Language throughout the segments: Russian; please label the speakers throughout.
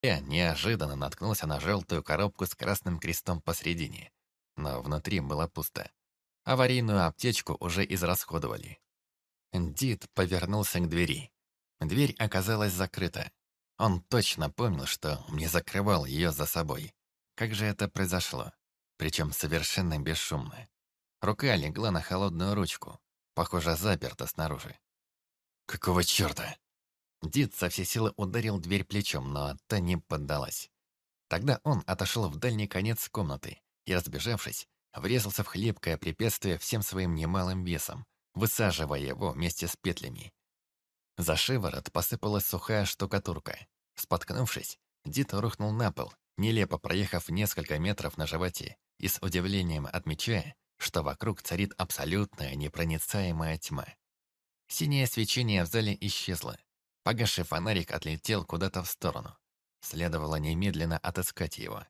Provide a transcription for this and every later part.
Speaker 1: Я неожиданно наткнулся на желтую коробку с красным крестом посредине, но внутри было пусто. Аварийную аптечку уже израсходовали. Дид повернулся к двери. Дверь оказалась закрыта. Он точно помнил, что не закрывал ее за собой. Как же это произошло? Причем совершенно бесшумно. Рука легла на холодную ручку. Похоже, заперта снаружи. «Какого черта?» Дид со всей силы ударил дверь плечом, но та не поддалась. Тогда он отошел в дальний конец комнаты и, разбежавшись, врезался в хлипкое препятствие всем своим немалым весом, высаживая его вместе с петлями. За шиворот посыпалась сухая штукатурка. Споткнувшись, Дид рухнул на пол, нелепо проехав несколько метров на животе и с удивлением отмечая, что вокруг царит абсолютная непроницаемая тьма. Синее свечение в зале исчезло. Погасший фонарик отлетел куда-то в сторону. Следовало немедленно отыскать его.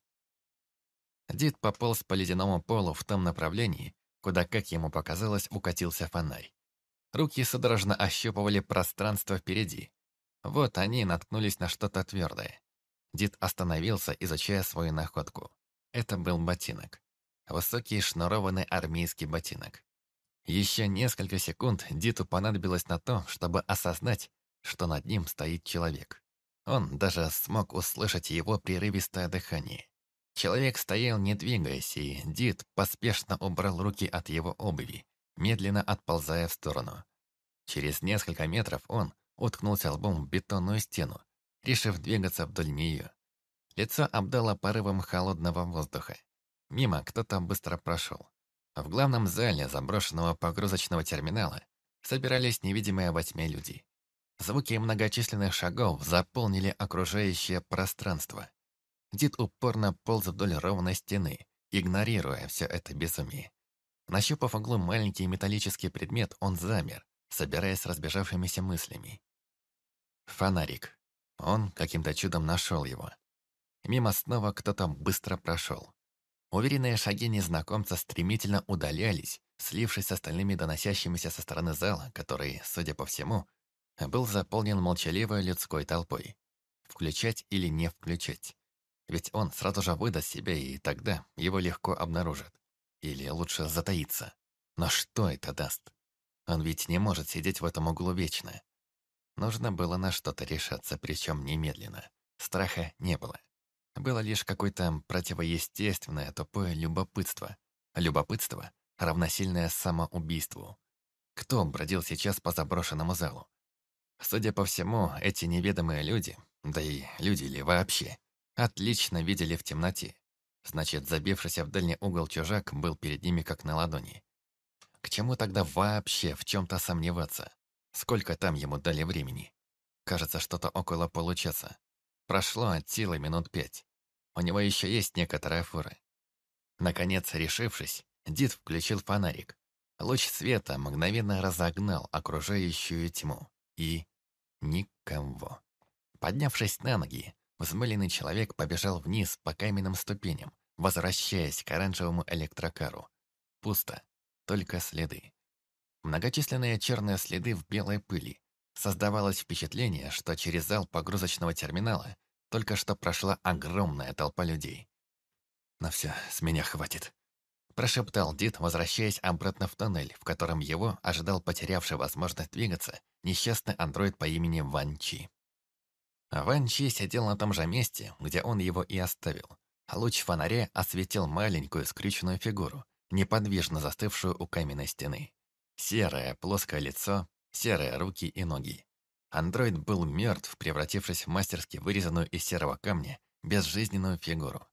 Speaker 1: Дид пополз по ледяному полу в том направлении, куда, как ему показалось, укатился фонарь. Руки судорожно ощупывали пространство впереди. Вот они наткнулись на что-то твердое. Дид остановился, изучая свою находку. Это был ботинок. Высокий шнурованный армейский ботинок. Еще несколько секунд Диту понадобилось на то, чтобы осознать, что над ним стоит человек. Он даже смог услышать его прерывистое дыхание. Человек стоял, не двигаясь, и Дит поспешно убрал руки от его обуви, медленно отползая в сторону. Через несколько метров он уткнулся лбом в бетонную стену, решив двигаться вдоль нее. Лицо обдало порывом холодного воздуха. Мимо кто-то быстро прошел. В главном зале заброшенного погрузочного терминала собирались невидимые во тьме люди. Звуки многочисленных шагов заполнили окружающее пространство. Дид упорно полз вдоль ровной стены, игнорируя все это безумие. Нащупав в углу маленький металлический предмет, он замер, собираясь с разбежавшимися мыслями. Фонарик. Он каким-то чудом нашел его. Мимо снова кто-то быстро прошел. Уверенные шаги незнакомца стремительно удалялись, слившись с остальными доносящимися со стороны зала, который, судя по всему, был заполнен молчаливой людской толпой. Включать или не включать? Ведь он сразу же выдаст себя, и тогда его легко обнаружат. Или лучше затаиться. Но что это даст? Он ведь не может сидеть в этом углу вечно. Нужно было на что-то решаться, причем немедленно. Страха не было. Было лишь какое-то противоестественное тупое любопытство. Любопытство, равносильное самоубийству. Кто бродил сейчас по заброшенному залу? Судя по всему, эти неведомые люди, да и люди ли вообще, отлично видели в темноте. Значит, забившийся в дальний угол чужак был перед ними как на ладони. К чему тогда вообще в чем-то сомневаться? Сколько там ему дали времени? Кажется, что-то около получаса. Прошло от силы минут 5. У него еще есть некоторая фора. Наконец, решившись, Дид включил фонарик. Луч света мгновенно разогнал окружающую тьму. И никого. Поднявшись на ноги, взмыленный человек побежал вниз по каменным ступеням, возвращаясь к оранжевому электрокару. Пусто, только следы. Многочисленные черные следы в белой пыли. Создавалось впечатление, что через зал погрузочного терминала только что прошла огромная толпа людей. «На все, с меня хватит», – прошептал Дид, возвращаясь обратно в тоннель, в котором его ожидал потерявший возможность двигаться несчастный андроид по имени Ван Чи. Ван Чи сидел на том же месте, где он его и оставил. Луч фонаря осветил маленькую скрюченную фигуру, неподвижно застывшую у каменной стены. Серое плоское лицо, серые руки и ноги. Андроид был мертв, превратившись в мастерски вырезанную из серого камня безжизненную фигуру.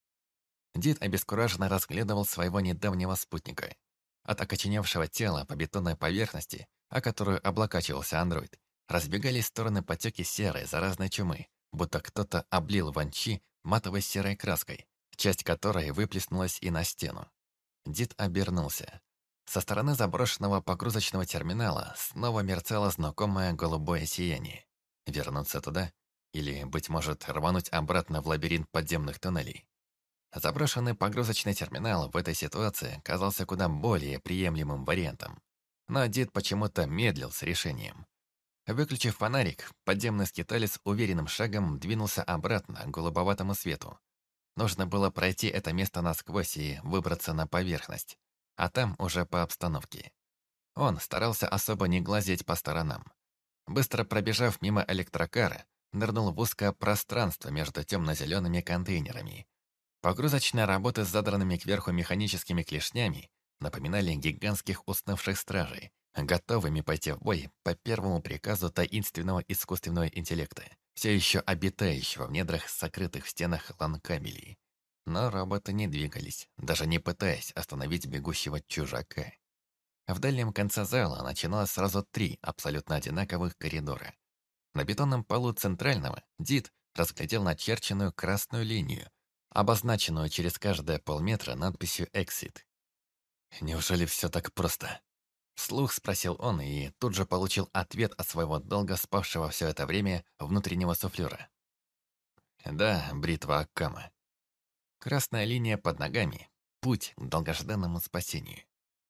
Speaker 1: Дид обескураженно разглядывал своего недавнего спутника. От окоченевшего тела по бетонной поверхности, о которую облокачивался андроид, разбегались в стороны потеки серой заразной чумы, будто кто-то облил Ван Чи матовой серой краской, часть которой выплеснулась и на стену. Дид обернулся. Со стороны заброшенного погрузочного терминала снова мерцало знакомое голубое сияние. Вернуться туда? Или, быть может, рвануть обратно в лабиринт подземных туннелей? Заброшенный погрузочный терминал в этой ситуации казался куда более приемлемым вариантом. Но Дид почему-то медлил с решением. Выключив фонарик, подземный скиталец уверенным шагом двинулся обратно к голубоватому свету. Нужно было пройти это место насквозь и выбраться на поверхность, а там уже по обстановке. Он старался особо не глазеть по сторонам. Быстро пробежав мимо электрокара, нырнул в узкое пространство между темно-зелеными контейнерами. Погрузочные работы с задранными кверху механическими клешнями напоминали гигантских уснувших стражей, готовыми пойти в бой по первому приказу таинственного искусственного интеллекта, все еще обитающего в недрах сокрытых в стенах ланкабелей. Но роботы не двигались, даже не пытаясь остановить бегущего чужака. В дальнем конце зала начиналось сразу 3 абсолютно одинаковых коридора. На бетонном полу центрального Дид разглядел начерченную красную линию, обозначенную через каждые полметра надписью «Exit». «Неужели все так просто?» Вслух спросил он и тут же получил ответ от своего долго спавшего все это время внутреннего суфлера. «Да, бритва Аккама. Красная линия под ногами. Путь к долгожданному спасению».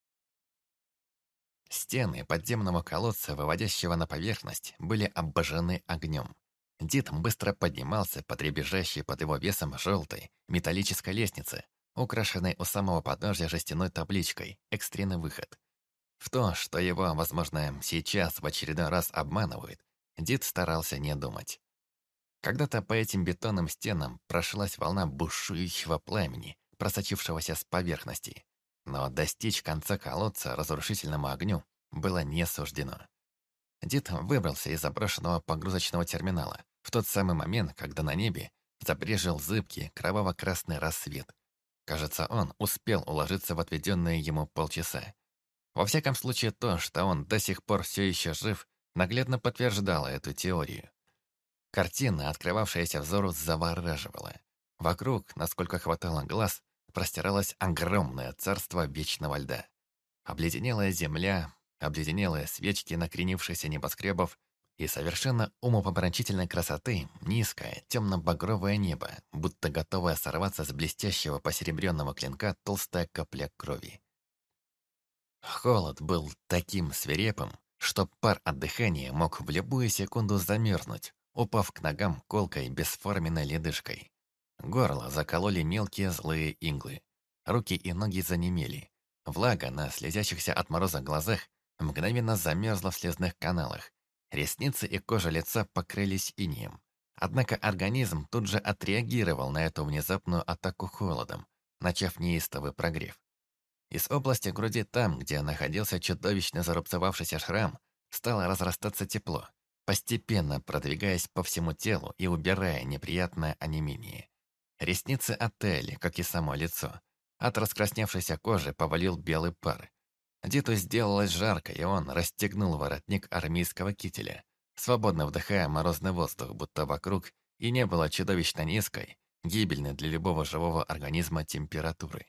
Speaker 1: Стены подземного колодца, выводящего на поверхность, были обожжены огнем. Дид быстро поднимался по дребезжащей под его весом желтой металлической лестнице, украшенной у самого подножья жестяной табличкой «Экстренный выход». В то, что его, возможно, сейчас в очередной раз обманывают, Дид старался не думать. Когда-то по этим бетонным стенам прошлась волна бушующего пламени, просочившегося с поверхности. Но достичь конца колодца разрушительному огню было не суждено. Дид выбрался из заброшенного погрузочного терминала в тот самый момент, когда на небе забрежил зыбкий кроваво-красный рассвет. Кажется, он успел уложиться в отведенные ему полчаса. Во всяком случае, то, что он до сих пор все еще жив, наглядно подтверждало эту теорию. Картина, открывавшаяся взору, завораживала. Вокруг, насколько хватало глаз, простиралось огромное царство вечного льда. Обледенелая земля, обледенелые свечки накренившихся небоскребов и совершенно умопомрачительной красоты низкое, темно-багровое небо, будто готовое сорваться с блестящего посеребренного клинка толстая капля крови. Холод был таким свирепым, что пар от дыхания мог в любую секунду замерзнуть, упав к ногам колкой бесформенной ледышкой. Горло закололи мелкие злые иглы. Руки и ноги занемели. Влага на слезящихся от мороза глазах мгновенно замерзла в слезных каналах. Ресницы и кожа лица покрылись инеем. Однако организм тут же отреагировал на эту внезапную атаку холодом, начав неистовый прогрев. Из области груди там, где находился чудовищно зарубцевавшийся шрам, стало разрастаться тепло, постепенно продвигаясь по всему телу и убирая неприятное онемение. Ресницы оттаяли, как и само лицо. От раскрасневшейся кожи повалил белый пар. Диту сделалось жарко, и он расстегнул воротник армейского кителя, свободно вдыхая морозный воздух, будто вокруг и не было чудовищно низкой, гибельной для любого живого организма температуры.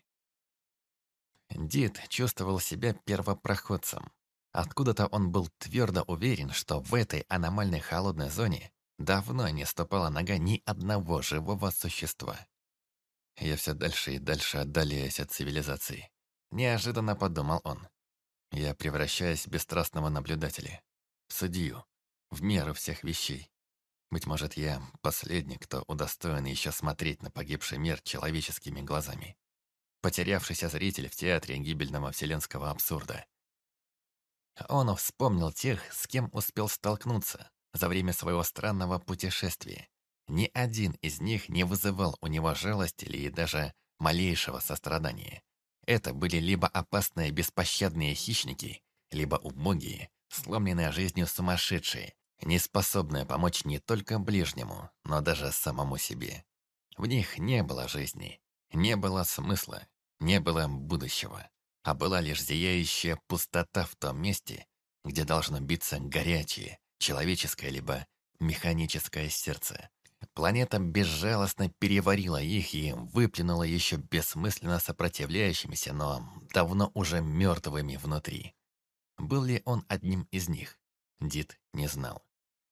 Speaker 1: Дид чувствовал себя первопроходцем. Откуда-то он был твердо уверен, что в этой аномальной холодной зоне давно не ступала нога ни одного живого существа. Я все дальше и дальше отдаляюсь от цивилизации. Неожиданно подумал он. Я превращаюсь в бесстрастного наблюдателя, в судью, в меру всех вещей. Быть может, я последний, кто удостоен еще смотреть на погибший мир человеческими глазами. Потерявшийся зритель в театре гибельного вселенского абсурда. Он вспомнил тех, с кем успел столкнуться за время своего странного путешествия. Ни один из них не вызывал у него жалости или даже малейшего сострадания. Это были либо опасные беспощадные хищники, либо убогие, сломленные жизнью сумасшедшие, неспособные помочь не только ближнему, но даже самому себе. В них не было жизни, не было смысла, не было будущего, а была лишь зияющая пустота в том месте, где должно биться горячее, человеческое либо механическое сердце. Планета безжалостно переварила их и выплюнула еще бессмысленно сопротивляющимися, но давно уже мертвыми внутри. Был ли он одним из них? Дид не знал.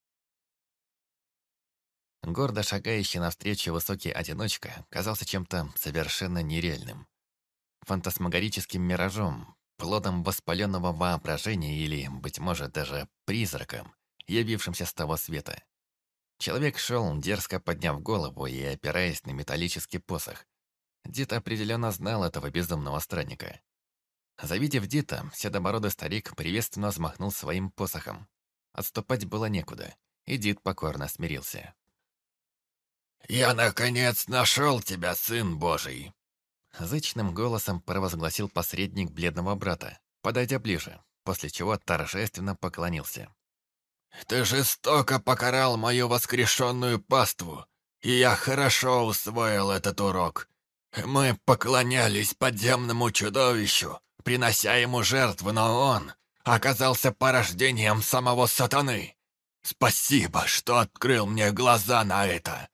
Speaker 1: Гордо шагающий навстречу высокий одиночка казался чем-то совершенно нереальным. Фантасмагорическим миражом, плодом воспаленного воображения или, быть может, даже призраком, явившимся с того света. Человек шел, дерзко подняв голову и опираясь на металлический посох. Дид определенно знал этого безумного странника. Завидев Дита, седобородый старик приветственно взмахнул своим посохом. Отступать было некуда, и Дид покорно смирился.
Speaker 2: «Я, наконец, нашел тебя, сын Божий!»
Speaker 1: Зычным голосом провозгласил посредник бледного брата, подойдя ближе, после чего торжественно поклонился.
Speaker 2: «Ты жестоко покарал мою воскрешенную паству, и я хорошо усвоил этот урок. Мы поклонялись подземному чудовищу, принося ему жертвы, но он оказался порождением самого сатаны. Спасибо, что открыл мне глаза на это!»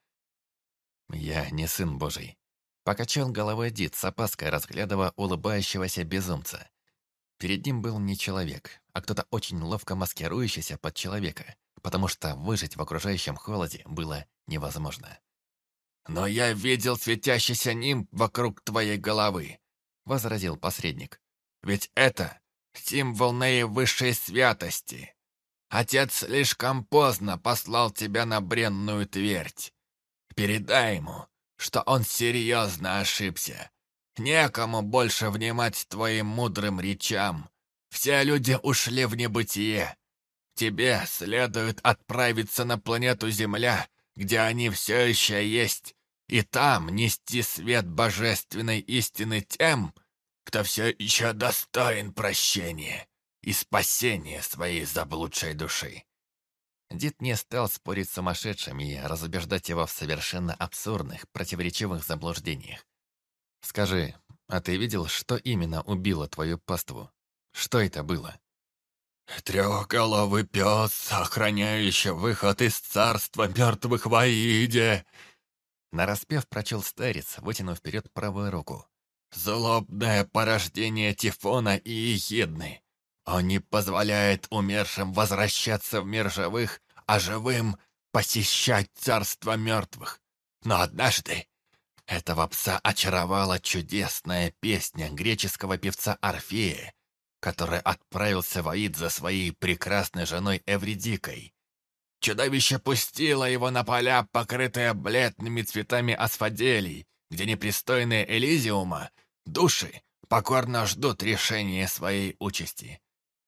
Speaker 1: «Я не сын Божий», — покачал головой Дид, с опаской разглядывая улыбающегося безумца. Перед ним был не человек, а кто-то очень ловко маскирующийся под человека, потому что выжить в окружающем холоде было невозможно.
Speaker 2: «Но я видел светящийся нимб вокруг твоей головы»,
Speaker 1: — возразил посредник.
Speaker 2: «Ведь это символ наивысшей святости. Отец слишком поздно послал тебя на бренную твердь. Передай ему, что он серьезно ошибся. Некому больше внимать твоим мудрым речам. Все люди ушли в небытие. Тебе следует отправиться на планету Земля, где они все еще есть, и там нести свет божественной истины тем, кто все еще достоин прощения и спасения своей заблудшей души».
Speaker 1: Дид не стал спорить с сумасшедшим и разубеждать его в совершенно абсурдных, противоречивых заблуждениях. «Скажи, а ты видел, что именно убило твою паству? Что это было?»
Speaker 2: «Трехголовый пес, охраняющий выход из царства мертвых в Аиде!»
Speaker 1: Нараспев прочел старец, вытянув вперед правую руку.
Speaker 2: «Злобное порождение Тифона и Ехидны. Он не позволяет умершим возвращаться в мир живых, а живым посещать царство мертвых. Но однажды этого пса очаровала чудесная песня греческого певца Орфея, который отправился в Аид за своей прекрасной женой Эвридикой. Чудовище пустило его на поля, покрытые бледными цветами асфаделий, где непристойные Элизиума, души, покорно ждут решения своей участи».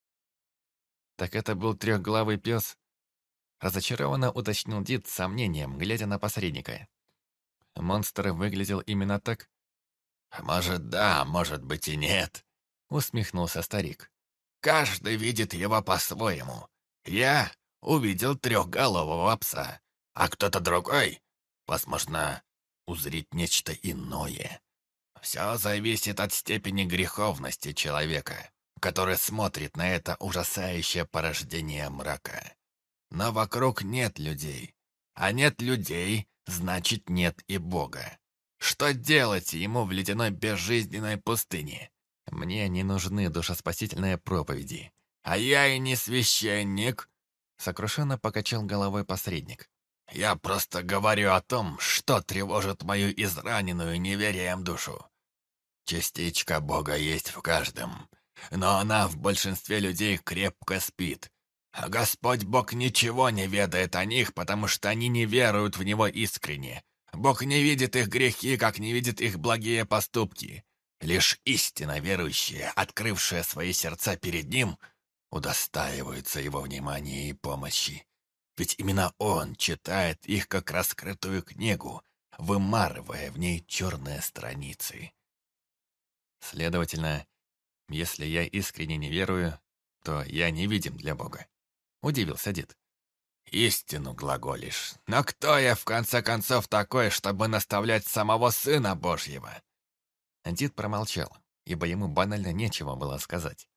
Speaker 1: «Так это был трехглавый пес?» Разочарованно уточнил Дид с сомнением, глядя на посредника. «Монстр выглядел именно так?»
Speaker 2: «Может, да, может быть и нет»,
Speaker 1: — усмехнулся старик.
Speaker 2: «Каждый видит его по-своему. Я увидел трехголового пса, а кто-то другой, возможно, узрит нечто иное. Все зависит от степени греховности человека, который смотрит на это ужасающее порождение мрака. Но вокруг нет людей, а нет людей, значит нет и Бога. Что делать ему в ледяной безжизненной пустыне?
Speaker 1: Мне не нужны душеспасительные проповеди».
Speaker 2: А я и не священник»,
Speaker 1: — сокрушенно покачал головой посредник.
Speaker 2: «Я просто говорю о том, что тревожит мою израненную неверием душу. Частичка Бога есть в каждом, но она в большинстве людей крепко спит. А Господь Бог ничего не ведает о них, потому что они не веруют в Него искренне. Бог не видит их грехи, как не видит их благие поступки. Лишь истинно верующие, открывшие свои сердца перед Ним, удостаиваются Его внимания и помощи. Ведь именно Он читает их как раскрытую книгу, вымарывая в ней черные страницы.
Speaker 1: «Следовательно, если я искренне не верую, то я невидим для Бога», — удивился Дид.
Speaker 2: «Истину глаголишь. Но кто я, в конце концов, такой, чтобы наставлять самого Сына Божьего?»
Speaker 1: Дид промолчал, ибо ему банально нечего было сказать.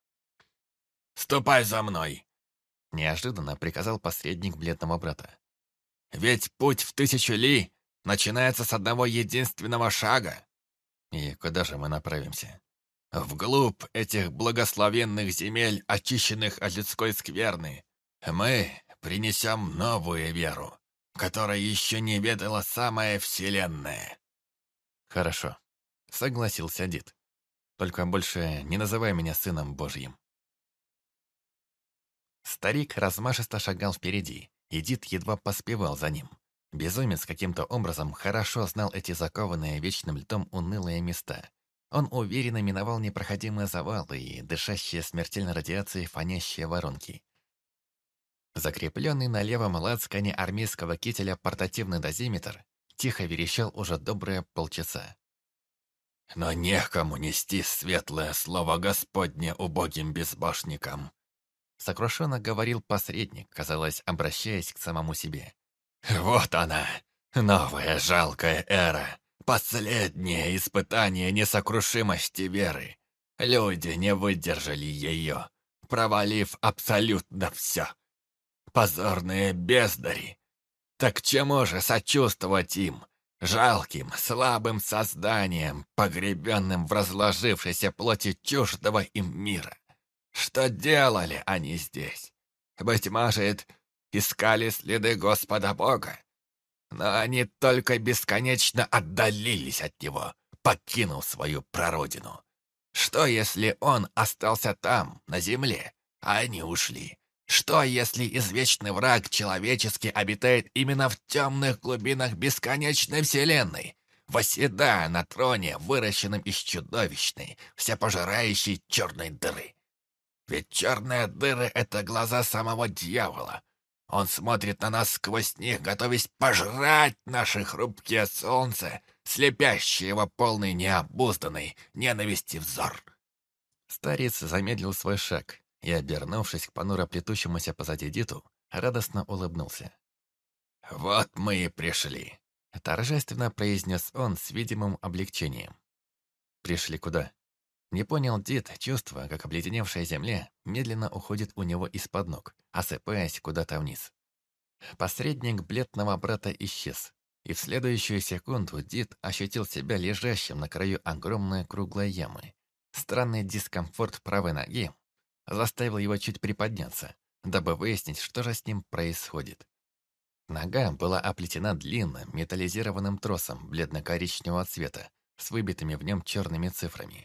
Speaker 2: «Ступай за мной!»
Speaker 1: — неожиданно приказал посредник бледного брата.
Speaker 2: «Ведь путь в 1000 ли начинается с одного единственного шага.
Speaker 1: И куда же мы направимся?»
Speaker 2: Вглубь этих благословенных земель, очищенных от людской скверны, мы принесем новую веру, которой еще не ведала самая Вселенная».
Speaker 1: «Хорошо», — согласился Дид. «Только больше не называй меня сыном Божьим». Старик размашисто шагал впереди, и Дид едва поспевал за ним. Безумец каким-то образом хорошо знал эти закованные вечным льдом унылые места. Он уверенно миновал непроходимые завалы и дышащие смертельной радиацией фонящие воронки. Закрепленный на левом лацкане армейского кителя портативный дозиметр тихо верещал уже добрые полчаса.
Speaker 2: «Но некому нести светлое слово Господне убогим безбашникам»,
Speaker 1: сокрушенно говорил посредник, казалось, обращаясь к самому себе.
Speaker 2: «Вот она, новая жалкая эра, последнее испытание несокрушимости веры. Люди не выдержали ее, провалив абсолютно все. Позорные бездари. Так чему же сочувствовать им, жалким, слабым созданиям, погребенным в разложившейся плоти чуждого им мира? Что делали они здесь? Быть может, искали следы Господа Бога? Но они только бесконечно отдалились от Него, покинув свою прародину. Что, если Он остался там, на земле, а они ушли? Что, если извечный враг человеческий обитает именно в темных глубинах бесконечной вселенной, восседая на троне, выращенном из чудовищной, всепожирающей черной дыры? Ведь черные дыры — это глаза самого дьявола. Он смотрит на нас сквозь них, готовясь пожрать наши хрупкие солнце, слепящие его полный необузданной ненависти взор.
Speaker 1: Старец замедлил свой шаг и, обернувшись к понуро плетущемуся позади Диту, радостно улыбнулся.
Speaker 2: «Вот мы и пришли»,
Speaker 1: — торжественно произнес он с видимым облегчением. «Пришли куда?» Не понял Дид, чувствуя, как обледеневшая земля медленно уходит у него из-под ног, осыпаясь куда-то вниз. Посредник бледного брата исчез, и в следующую секунду Дид ощутил себя лежащим на краю огромной круглой ямы. Странный дискомфорт правой ноги заставил его чуть приподняться, дабы выяснить, что же с ним происходит. Нога была оплетена длинным металлизированным тросом бледно-коричневого цвета с выбитыми в нем черными цифрами.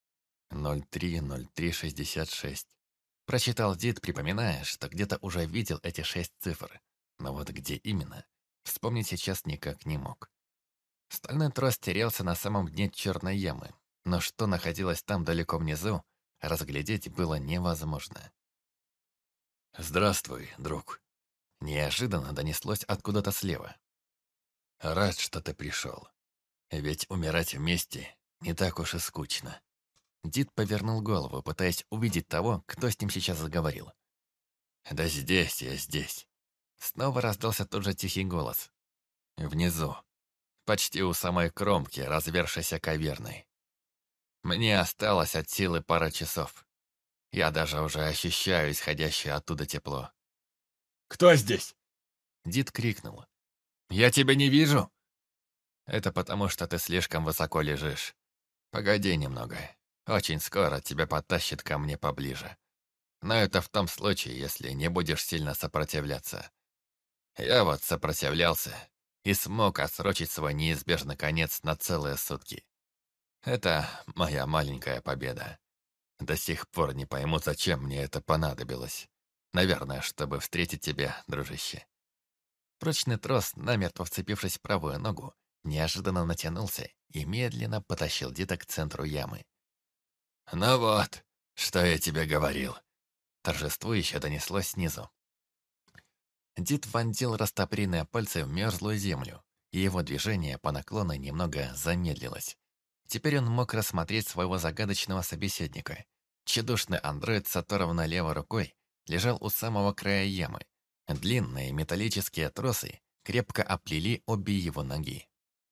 Speaker 1: 030366. Прочитал Дид, припоминая, что где-то уже видел эти 6 цифр. Но вот где именно, вспомнить сейчас никак не мог. Стальной трос терялся на самом дне черной ямы, но что находилось там далеко внизу, разглядеть было невозможно.
Speaker 2: «Здравствуй, друг»,
Speaker 1: — неожиданно донеслось откуда-то слева.
Speaker 2: «Рад, что ты пришел. Ведь умирать вместе не так уж и скучно».
Speaker 1: Дид повернул голову, пытаясь увидеть того, кто с ним сейчас заговорил.
Speaker 2: «Да здесь я, здесь».
Speaker 1: Снова раздался тот же тихий голос.
Speaker 2: Внизу, почти у самой кромки развершейся каверны. Мне осталось от силы пара часов. Я даже уже ощущаю исходящее оттуда тепло.
Speaker 3: «Кто здесь?»
Speaker 1: Дид крикнул.
Speaker 2: «Я тебя не вижу!» «Это потому, что ты слишком высоко лежишь. Погоди немного. Очень скоро тебя подтащит ко мне поближе. Но это в том случае, если не будешь сильно сопротивляться. Я вот сопротивлялся и смог отсрочить свой неизбежный конец на целые сутки. Это моя маленькая победа. До сих пор не пойму, зачем мне это понадобилось. Наверное, чтобы встретить тебя, дружище».
Speaker 1: Прочный трос, намертво вцепившись в правую ногу, неожиданно натянулся и медленно потащил Дита к центру ямы.
Speaker 2: «Ну вот, что я тебе говорил»,
Speaker 1: — торжествующе донеслось снизу. Дид вонзил растопыренные пальцы в мерзлую землю, и его движение по наклону немного замедлилось. Теперь он мог рассмотреть своего загадочного собеседника. Тщедушный андроид с оторванной левой рукой лежал у самого края ямы. Длинные металлические тросы крепко оплели обе его ноги.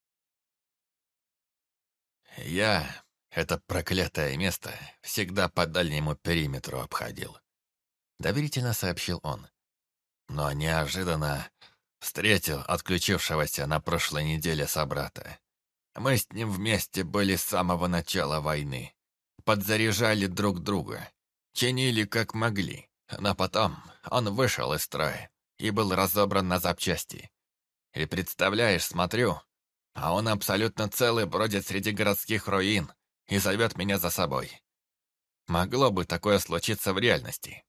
Speaker 2: «Я это проклятое место всегда по дальнему периметру обходил», — доверительно сообщил он. «Но неожиданно встретил отключившегося на прошлой неделе собрата. Мы с ним вместе были с самого начала войны. Подзаряжали друг друга, чинили как могли, но потом он вышел из строя и был разобран на запчасти. И представляешь, смотрю, а он абсолютно целый бродит среди городских руин и зовет меня за собой. Могло бы такое случиться в реальности.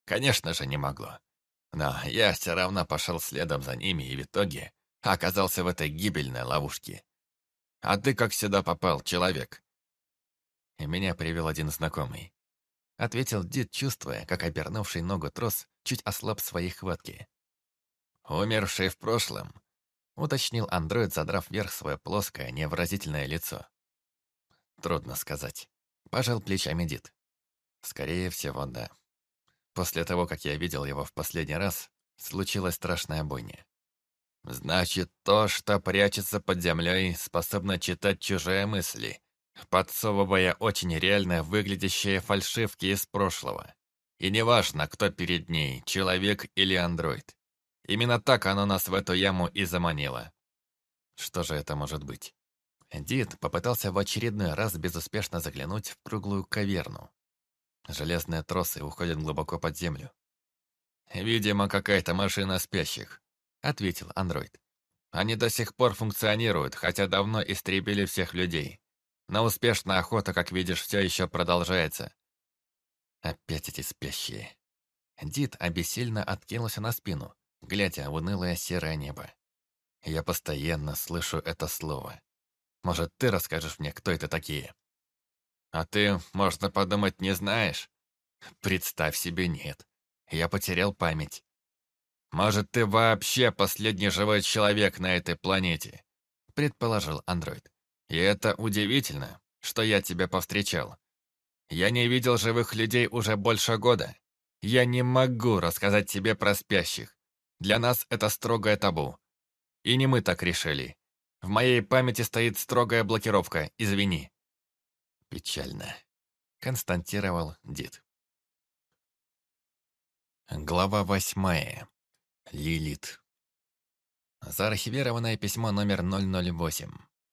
Speaker 1: Конечно же, не могло. Но я все равно пошел следом за ними и в итоге оказался в этой гибельной ловушке. А ты как сюда попал, человек? И меня привел один знакомый. Ответил Дид, чувствуя, как обернувший ногу трос чуть ослаб своей хватки. «Умерший в прошлом», — уточнил андроид, задрав вверх свое плоское, невыразительное лицо. «Трудно сказать». Пожал плечами Дид. «Скорее всего, да. После того, как я видел его в последний раз, случилась страшная бойня. Значит, то, что прячется под землей, способно читать чужие мысли, подсовывая очень реально выглядящие фальшивки из прошлого. И неважно, кто перед ней, человек или андроид. Именно так оно нас в эту яму и заманило. Что же это может быть? Дид попытался в очередной раз безуспешно заглянуть в круглую каверну. Железные тросы уходят глубоко под землю. «Видимо, какая-то машина спящих», — ответил андроид. «Они до сих пор функционируют, хотя давно истребили всех людей. Но успешная охота, как видишь, все еще продолжается». Опять эти спящие. Дид обессильно откинулся на спину, глядя в унылое серое небо. Я постоянно слышу это слово. Может, ты расскажешь мне, кто это такие? А ты, можно подумать, не знаешь? Представь себе, нет. Я потерял память. Может, ты вообще последний живой человек на этой планете? Предположил андроид. И это удивительно, что я тебя повстречал. Я не видел живых людей уже больше года. Я не могу рассказать тебе про спящих. Для нас это строгое табу. И не мы так решили. В моей памяти стоит строгая блокировка, извини. Печально, констатировал Дид. Глава 8. Лилит. Заархивированное письмо номер 008.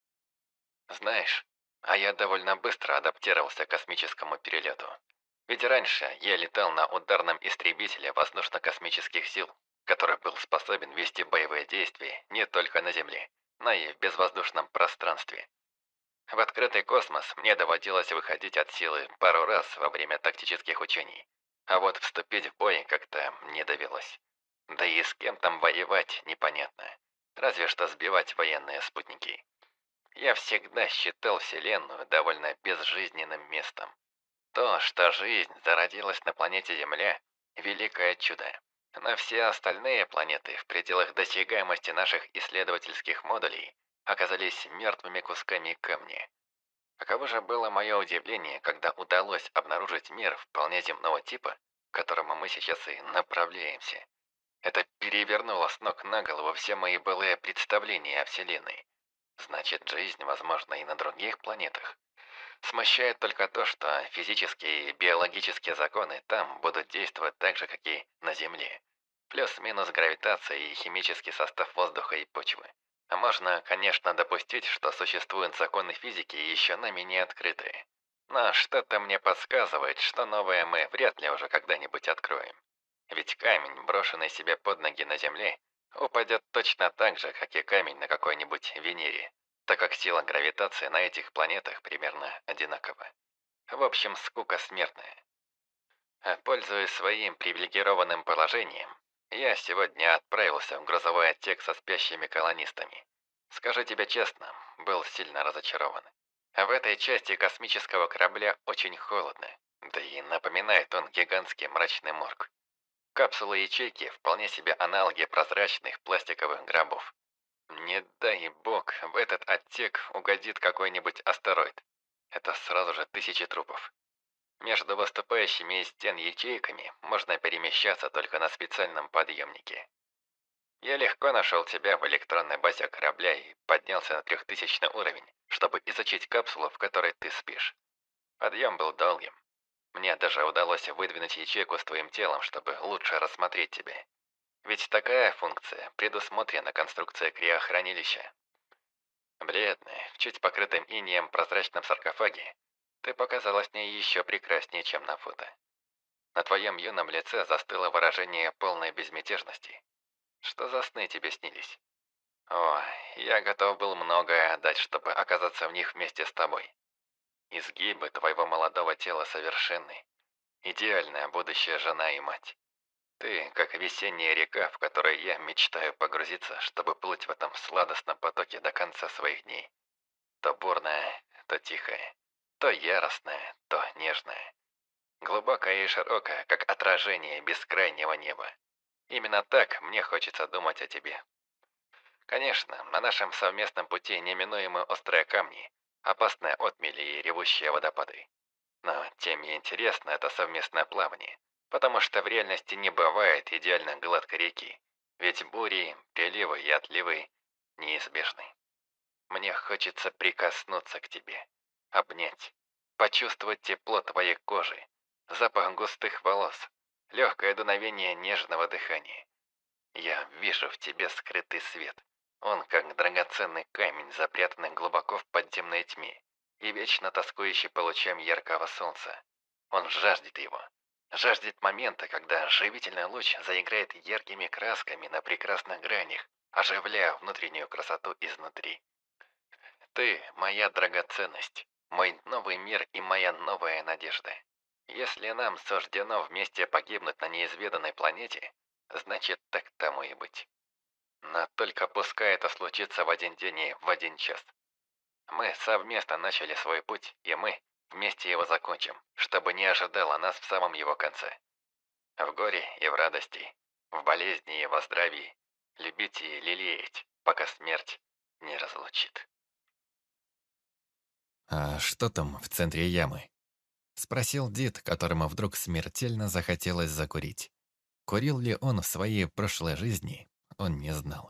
Speaker 4: Знаешь, а я довольно быстро адаптировался к космическому перелету. Ведь раньше я летал на ударном истребителе воздушно-космических сил, который был способен вести боевые действия не только на Земле, но и в безвоздушном пространстве. В открытый космос мне доводилось выходить от силы пару раз во время тактических учений, а вот вступить в бой как-то не довелось. Да и с кем там воевать непонятно, разве что сбивать военные спутники. Я всегда считал Вселенную довольно безжизненным местом. То, что жизнь зародилась на планете Земля – великое чудо. Но все остальные планеты в пределах досягаемости наших исследовательских модулей оказались мертвыми кусками камня. Каково же было мое удивление, когда удалось обнаружить мир вполне земного типа, к которому мы сейчас и направляемся. Это перевернуло с ног на голову все мои былые представления о Вселенной. Значит, жизнь возможна и на других планетах. Смущает только то, что физические и биологические законы там будут действовать так же, как и на Земле. Плюс-минус гравитация и химический состав воздуха и почвы. А можно, конечно, допустить, что существуют законы физики еще нами не открытые. Но что-то мне подсказывает, что новое мы вряд ли уже когда-нибудь откроем. Ведь камень, брошенный себе под ноги на Земле, упадет точно так же, как и камень на какой-нибудь Венере, так как сила гравитации на этих планетах примерно одинакова. В общем, скука смертная. А пользуясь своим привилегированным положением, я сегодня отправился в грузовой отсек со спящими колонистами. Скажу тебе честно, был сильно разочарован. В этой части космического корабля очень холодно, да и напоминает он гигантский мрачный морг. Капсулы ячейки вполне себе аналоги прозрачных пластиковых гробов. Не дай бог, в этот отсек угодит какой-нибудь астероид. Это сразу же тысячи трупов. Между выступающими из стен ячейками можно перемещаться только на специальном подъемнике. Я легко нашел тебя в электронной базе корабля и поднялся на 3000 уровень, чтобы изучить капсулу, в которой ты спишь. Подъем был долгим. Мне даже удалось выдвинуть ячейку с твоим телом, чтобы лучше рассмотреть тебя. Ведь такая функция предусмотрена конструкцией криохранилища. Бледная, в чуть покрытом инеем прозрачном саркофаге, ты показалась мне еще прекраснее, чем на фото. На твоем юном лице застыло выражение полной безмятежности. Что за сны тебе снились? О, я готов был многое отдать, чтобы оказаться в них вместе с тобой. Изгибы твоего молодого тела совершенны. Идеальная будущая жена и мать. Ты, как весенняя река, в которой я мечтаю погрузиться, чтобы плыть в этом сладостном потоке до конца своих дней. То бурная, то тихая, то яростная, то нежная. Глубокая и широкая, как отражение бескрайнего неба. Именно так мне хочется думать о тебе. Конечно, на нашем совместном пути неминуемы острые камни, опасные отмели и ревущие водопады. Но тем и интересно это совместное плавание, потому что в реальности не бывает идеально гладкой реки, ведь бури, приливы и отливы неизбежны. Мне хочется прикоснуться к тебе, обнять, почувствовать тепло твоей кожи, запах густых волос, легкое дуновение нежного дыхания. Я вижу в тебе скрытый свет. Он как драгоценный камень, запрятанный глубоко в подземной тьме и вечно тоскующий по лучам яркого солнца. Он жаждет его. Жаждет момента, когда живительный луч заиграет яркими красками на прекрасных гранях, оживляя внутреннюю красоту изнутри. Ты моя драгоценность, мой новый мир и моя новая надежда. Если нам суждено вместе погибнуть на неизведанной планете, значит так тому и быть. Но только пускай это случится в один день и в один час. Мы совместно начали свой путь, и мы вместе его закончим, чтобы не ожидало нас в самом его конце. В горе и в радости, в болезни и во здравии, любить и лелеять, пока смерть не разлучит.
Speaker 1: «А что там в центре ямы?» — спросил Дид, которому вдруг смертельно захотелось закурить. Курил ли он в своей прошлой жизни, он не знал.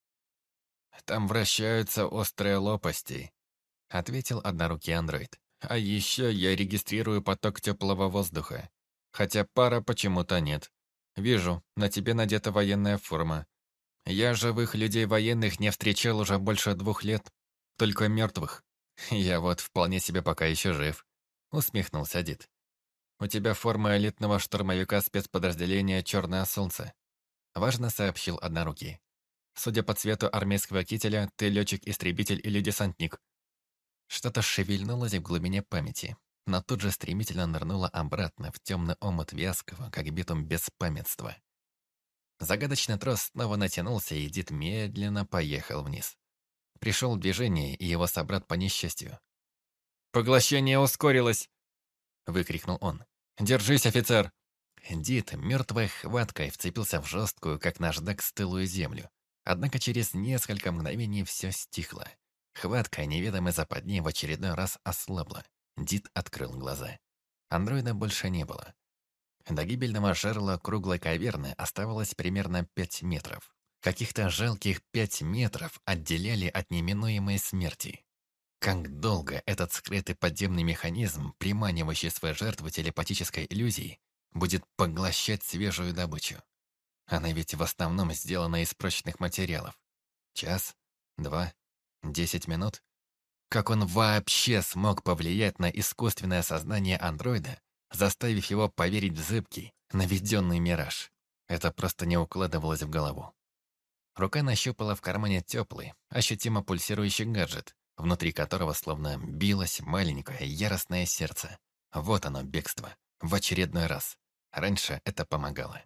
Speaker 1: «Там вращаются острые лопасти», — ответил однорукий андроид. «А еще я регистрирую поток теплого воздуха. Хотя пара почему-то нет. Вижу, на тебе надета военная форма. Я живых людей военных не встречал уже больше 2 лет. Только мертвых. Я вот вполне себе пока еще жив», — усмехнулся Дид. «У тебя форма элитного штурмовика спецподразделения «Черное солнце», — важно сообщил однорукий. «Судя по цвету армейского кителя, ты летчик-истребитель или десантник». Что-то шевельнулось в глубине памяти, но тут же стремительно нырнуло обратно в темный омут вязкого, как битум беспамятства. Загадочный трос снова натянулся, и Дид медленно поехал вниз. Пришел в движение и его собрат по несчастью. «Поглощение ускорилось!» — выкрикнул он. «Держись, офицер!» Дид мертвой хваткой вцепился в жесткую, как наждак, стылую землю. Однако через несколько мгновений все стихло. Хватка неведомой западни в очередной раз ослабла. Дид открыл глаза. Андроида больше не было. До гибельного жерла круглой каверны оставалось примерно 5 метров. Каких-то жалких 5 метров отделяли от неминуемой смерти. Как долго этот скрытый подземный механизм, приманивающий свою жертву телепатической иллюзией, будет поглощать свежую добычу? Она ведь в основном сделана из прочных материалов. Час? 2? 10 минут? Как он вообще смог повлиять на искусственное сознание андроида, заставив его поверить в зыбкий, наведенный мираж? Это просто не укладывалось в голову. Рука нащупала в кармане теплый, ощутимо пульсирующий гаджет, внутри которого словно билось маленькое яростное сердце. Вот оно, бегство. В очередной раз. Раньше это помогало.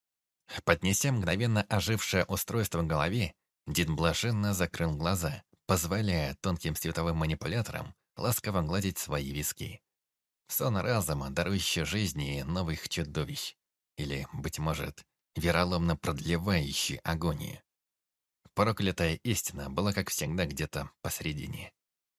Speaker 1: Поднеся мгновенно ожившее устройство к голове, Дид блаженно закрыл глаза, позволяя тонким световым манипуляторам ласково гладить свои виски. Сон разума, дарующий жизни и новых чудовищ. Или, быть может, вероломно продлевающий агонию. Проклятая истина была, как всегда, где-то посередине.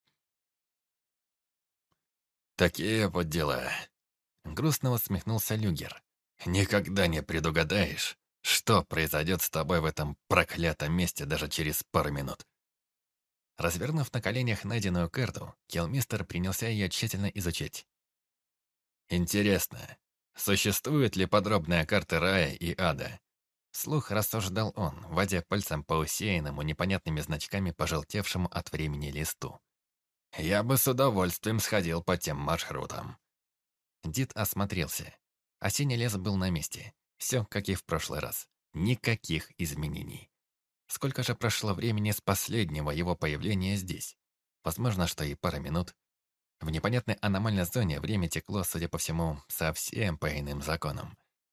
Speaker 2: «Такие вот дела», — грустно усмехнулся Люгер. «Никогда не предугадаешь, что произойдет с тобой в этом проклятом месте даже через пару минут».
Speaker 1: Развернув на коленях найденную карту, Келмистер принялся ее тщательно изучать.
Speaker 2: «Интересно, существует ли подробная карта рая и ада?»
Speaker 1: Вслух рассуждал он, водя пальцем по усеянному непонятными значками пожелтевшему от времени листу.
Speaker 2: «Я бы с удовольствием сходил по тем маршрутам».
Speaker 1: Дид осмотрелся. Осенний лес был на месте. Все, как и в прошлый раз. Никаких изменений. Сколько же прошло времени с последнего его появления здесь? Возможно, что и пара минут. В непонятной аномальной зоне время текло, судя по всему, совсем по иным законам.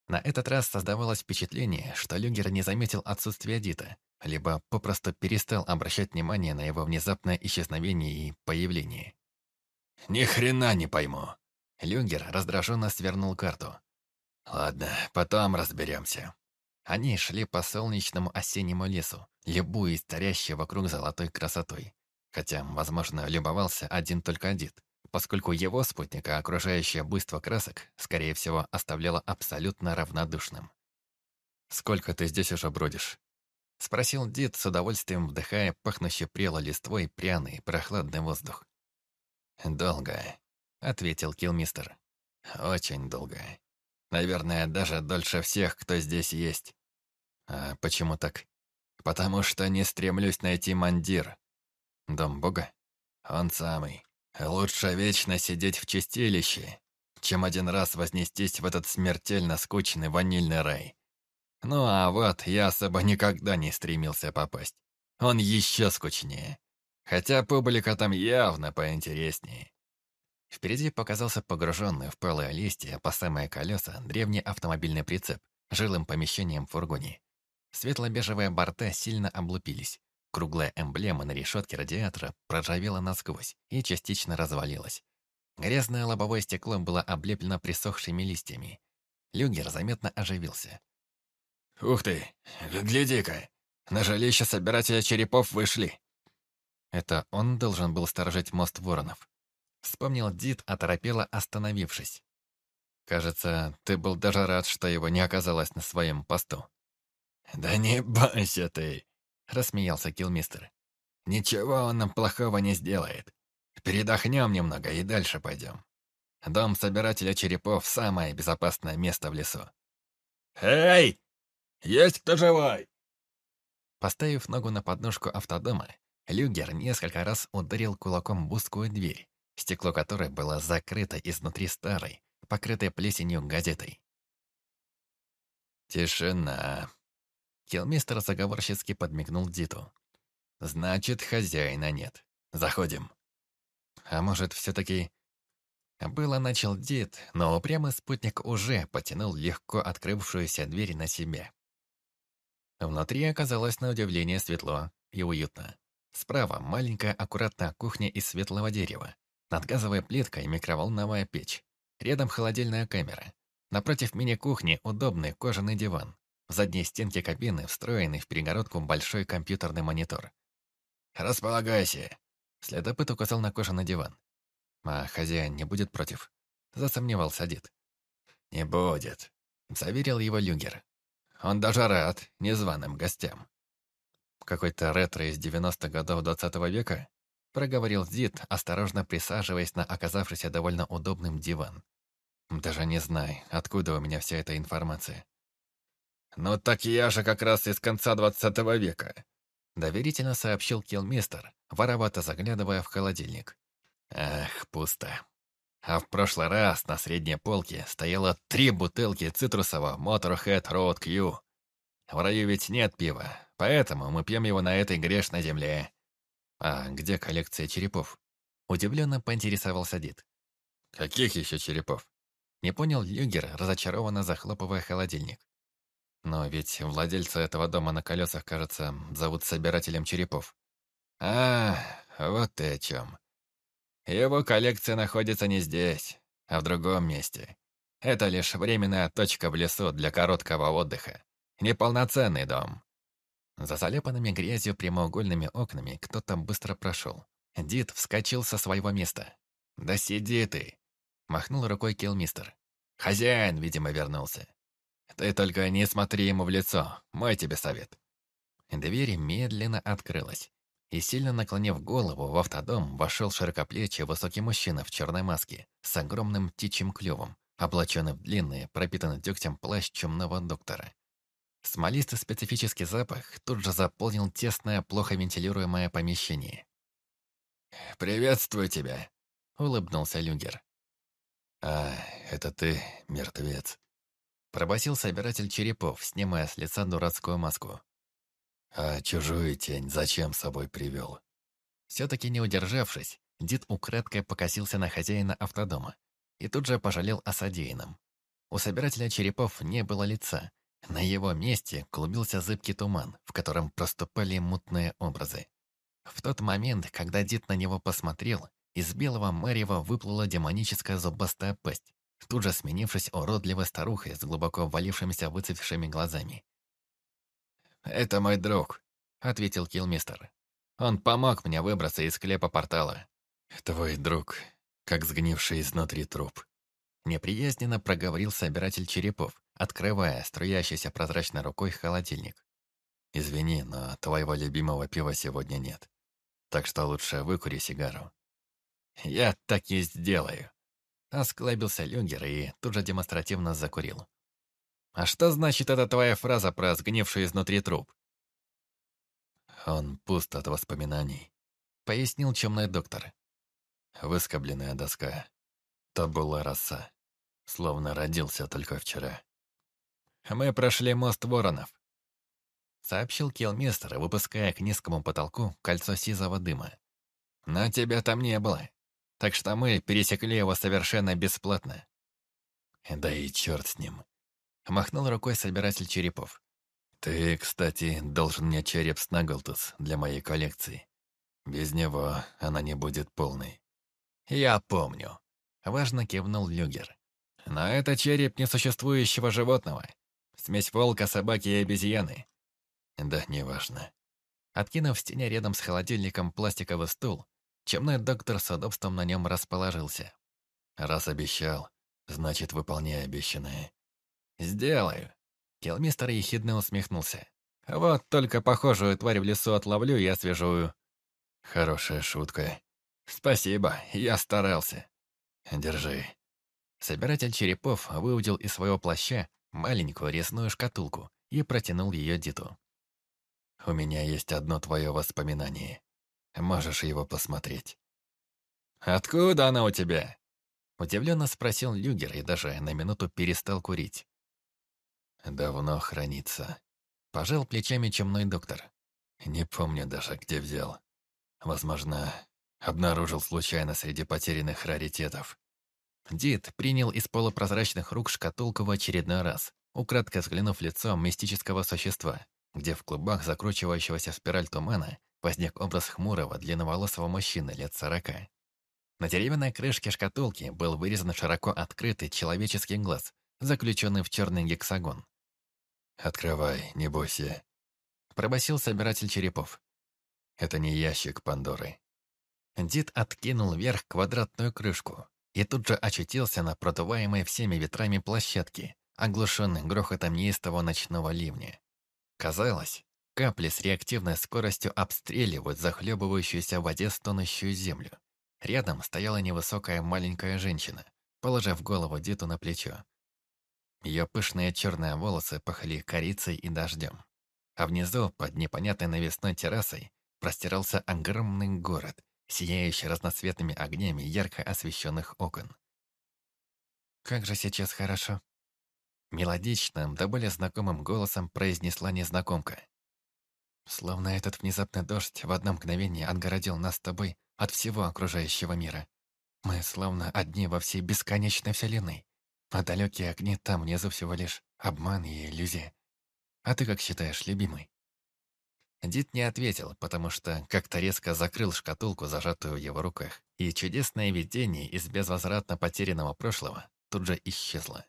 Speaker 1: На этот раз создавалось впечатление, что Люгер не заметил отсутствия Дита, либо попросту перестал обращать внимание на его внезапное исчезновение и появление.
Speaker 2: «Ни хрена не пойму».
Speaker 1: Люгер раздраженно свернул карту.
Speaker 2: «Ладно, потом разберемся».
Speaker 1: Они шли по солнечному осеннему лесу, любуясь царящей вокруг золотой красотой. Хотя, возможно, любовался один только Дит, поскольку его спутника окружающее буйство красок, скорее всего, оставляло абсолютно равнодушным. «Сколько ты здесь уже бродишь?» — спросил Дит, с удовольствием вдыхая пахнущий прелой листвой пряный, прохладный воздух.
Speaker 2: «Долго», — ответил Килмистер. «Очень долго. Наверное, даже дольше всех, кто здесь есть».
Speaker 1: «А почему так?»
Speaker 2: «Потому что не стремлюсь найти мандир».
Speaker 1: «Дом Бога?»
Speaker 2: «Он самый. Лучше вечно сидеть в чистилище, чем один раз вознестись в этот смертельно скучный ванильный рай. Ну а вот я особо никогда не стремился попасть. Он еще скучнее. Хотя публика там явно поинтереснее».
Speaker 1: Впереди показался погруженный в пылые листья по самые колеса древний автомобильный прицеп с жилым помещением в фургоне. Светло-бежевые борта сильно облупились. Круглая эмблема на решетке радиатора проржавела насквозь и частично развалилась. Грязное лобовое стекло было облеплено присохшими листьями. Люгер заметно оживился.
Speaker 2: «Ух ты! Гляди-ка! На жилище собирателя черепов вышли!»
Speaker 1: Это он должен был сторожить мост Воронов. Вспомнил Дит, оторопело остановившись. «Кажется, ты был даже рад, что его не оказалось на своем посту».
Speaker 2: «Да не бойся ты!» — рассмеялся Килмистер. «Ничего он нам плохого не сделает. Передохнем немного и дальше пойдем. Дом собирателя черепов — самое безопасное место в лесу». «Эй! Есть кто живой?»
Speaker 1: Поставив ногу на подножку автодома, Люгер несколько раз ударил кулаком в узкую дверь, стекло которой было закрыто изнутри старой, покрытой плесенью газетой.
Speaker 2: «Тишина!»
Speaker 1: Килмистер заговорщицки подмигнул Диту.
Speaker 2: «Значит, хозяина нет. Заходим».
Speaker 1: А может, все-таки... Было начал Дит, но упрямый спутник уже потянул легко открывшуюся дверь на себя. Внутри оказалось на удивление светло и уютно. Справа маленькая аккуратная кухня из светлого дерева. Над газовой плиткой микроволновая печь. Рядом холодильная камера. Напротив мини-кухни удобный кожаный диван. В задней стенке кабины встроенный в перегородку большой компьютерный монитор.
Speaker 2: «Располагайся!»
Speaker 1: Следопыт указал на кожаный диван. А хозяин не будет против? Засомневался Дит.
Speaker 2: «Не будет», — заверил его Люгер. «Он даже рад незваным гостям».
Speaker 1: «Какой-то ретро из 90-х годов 20-го века?» Проговорил Дит, осторожно присаживаясь на оказавшийся довольно удобным диван. «Даже не знаю, откуда у меня вся эта информация».
Speaker 2: «Ну так я же как раз из конца 20 века»,
Speaker 1: — доверительно сообщил Килмистер, воровато заглядывая в холодильник.
Speaker 2: «Ах, пусто. А в прошлый раз на средней полке стояло 3 бутылки цитрусового Motorhead Road Q. В раю ведь нет пива, поэтому мы пьем его на этой грешной земле».
Speaker 1: «А где коллекция черепов?» Удивленно поинтересовался Дит.
Speaker 2: «Каких еще черепов?»
Speaker 1: Не понял Люгер, разочарованно захлопывая холодильник. «Но ведь владельца этого дома на колесах, кажется, зовут собирателем черепов».
Speaker 2: «А, вот ты о чем. Его коллекция находится не здесь, а в другом месте. Это лишь временная точка в лесу для короткого отдыха. Неполноценный дом».
Speaker 1: За заляпанными грязью прямоугольными окнами кто-то быстро прошел. Дит вскочил со своего места.
Speaker 2: «Да сиди ты!»
Speaker 1: — махнул рукой Килмистер.
Speaker 2: «Хозяин, видимо, вернулся. Ты только не смотри ему в лицо, мой тебе совет».
Speaker 1: Дверь медленно открылась, и, сильно наклонив голову, в автодом вошел широкоплечий высокий мужчина в черной маске с огромным птичьим клювом, облаченный в длинный, пропитанный дегтем плащ чумного доктора. Смолистый специфический запах тут же заполнил тесное, плохо вентилируемое помещение.
Speaker 2: «Приветствую тебя»,
Speaker 1: — улыбнулся Люгер.
Speaker 2: «А, это ты, мертвец»,
Speaker 1: — пробасил собиратель черепов, снимая с лица дурацкую маску.
Speaker 2: «А чужую тень зачем с собой привел?»
Speaker 1: Все-таки не удержавшись, Дид украдкой покосился на хозяина автодома и тут же пожалел о содеянном. У собирателя черепов не было лица. На его месте клубился зыбкий туман, в котором проступали мутные образы. В тот момент, когда Дид на него посмотрел, из белого марева выплыла демоническая зубастая пасть, тут же сменившись уродливой старухой с глубоко ввалившимися выцветшими глазами. «Это мой друг», — ответил Киллмистер. «Он помог мне выбраться из склепа портала». «Твой друг, как сгнивший изнутри труп», — неприязненно проговорил собиратель черепов, открывая струящийся прозрачной рукой холодильник. «Извини, но твоего любимого пива сегодня нет. Так что лучше выкури сигару». «Я так и сделаю», — осклабился Люгер и тут же демонстративно закурил. «А что значит эта твоя фраза про сгнивший изнутри труп?» «Он пуст от воспоминаний», — пояснил чумной доктор. «Выскобленная доска. Табула раса. Словно родился только вчера». «Мы прошли мост воронов», — сообщил Киллмистер, выпуская к низкому потолку кольцо сизого дыма. «Но тебя там не было, так что мы пересекли его совершенно бесплатно». «Да и черт с ним», — махнул рукой собиратель черепов. «Ты, кстати, должен мне череп Снаглтус для моей коллекции. Без него она не будет полной». «Я помню», — важно кивнул Люгер. «Но это череп несуществующего животного. Смесь волка, собаки и обезьяны». «Да, неважно». Откинув в стене рядом с холодильником пластиковый стул, чумной доктор с удобством на нем расположился. «Раз обещал, значит, выполняй обещанное». «Сделаю». Киллмистер ехидно усмехнулся. «Вот только похожую тварь в лесу отловлю и освежую». «Хорошая шутка». «Спасибо, я старался». «Держи». Собиратель черепов выудил из своего плаща маленькую резную шкатулку и протянул ее Диту. «У меня есть одно твое воспоминание. Можешь его посмотреть». «Откуда оно у тебя?» Удивленно спросил Люгер и даже на минуту перестал курить. «Давно хранится». Пожал плечами чумной доктор. «Не помню даже, где взял. Возможно, обнаружил случайно среди потерянных раритетов». Дид принял из полупрозрачных рук шкатулку в очередной раз, украдкой взглянув в лицо мистического существа, где в клубах закручивающегося в спираль тумана возник образ хмурого, длинноволосого мужчины лет 40. На деревянной крышке шкатулки был вырезан широко открытый человеческий глаз, заключенный в черный гексагон. «Открывай, не бойся», — пробасил собиратель черепов. «Это не ящик Пандоры». Дид откинул вверх квадратную крышку и тут же очутился на продуваемой всеми ветрами площадке, оглушенной грохотом неистого ночного ливня. Казалось, капли с реактивной скоростью обстреливают захлебывающуюся в воде стонущую землю. Рядом стояла невысокая маленькая женщина, положив голову Диту на плечо. Ее пышные черные волосы пахли корицей и дождем. А внизу, под непонятной навесной террасой, простирался огромный город, сияющий разноцветными огнями ярко освещенных окон. «Как же сейчас хорошо!» Мелодичным, да более знакомым голосом произнесла незнакомка. «Словно этот внезапный дождь в одно мгновение отгородил нас с тобой от всего окружающего мира. Мы словно одни во всей бесконечной вселенной, а далекие огни там внизу всего лишь обман и иллюзия. А ты как считаешь, любимый?» Дид не ответил, потому что как-то резко закрыл шкатулку, зажатую в его руках, и чудесное видение из безвозвратно потерянного прошлого тут же исчезло.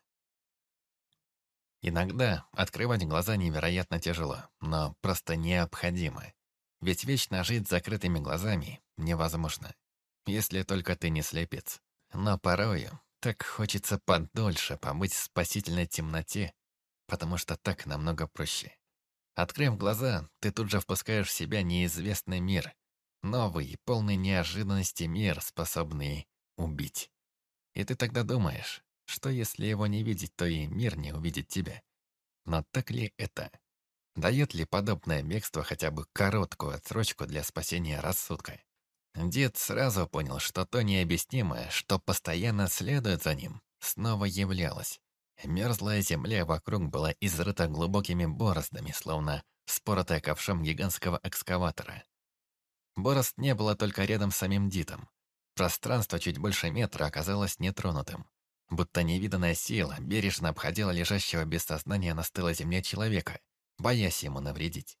Speaker 1: Иногда открывать глаза невероятно тяжело, но просто необходимо. Ведь вечно жить с закрытыми глазами невозможно, если только ты не слепец. Но порою так хочется подольше побыть в спасительной темноте, потому что так намного проще. Открыв глаза, ты тут же впускаешь в себя неизвестный мир. Новый, полный неожиданности мир, способный убить. И ты тогда думаешь, что если его не видеть, то и мир не увидит тебя. Но так ли это? Дает ли подобное бегство хотя бы короткую отсрочку для спасения рассудка? Дед сразу понял, что то необъяснимое, что постоянно следует за ним, снова являлось. Мерзлая земля вокруг была изрыта глубокими бороздами, словно споротая ковшом гигантского экскаватора. Борозд не было только рядом с самим Дитом. Пространство чуть больше метра оказалось нетронутым. Будто невиданная сила бережно обходила лежащего без сознания на стылой земле человека, боясь ему навредить.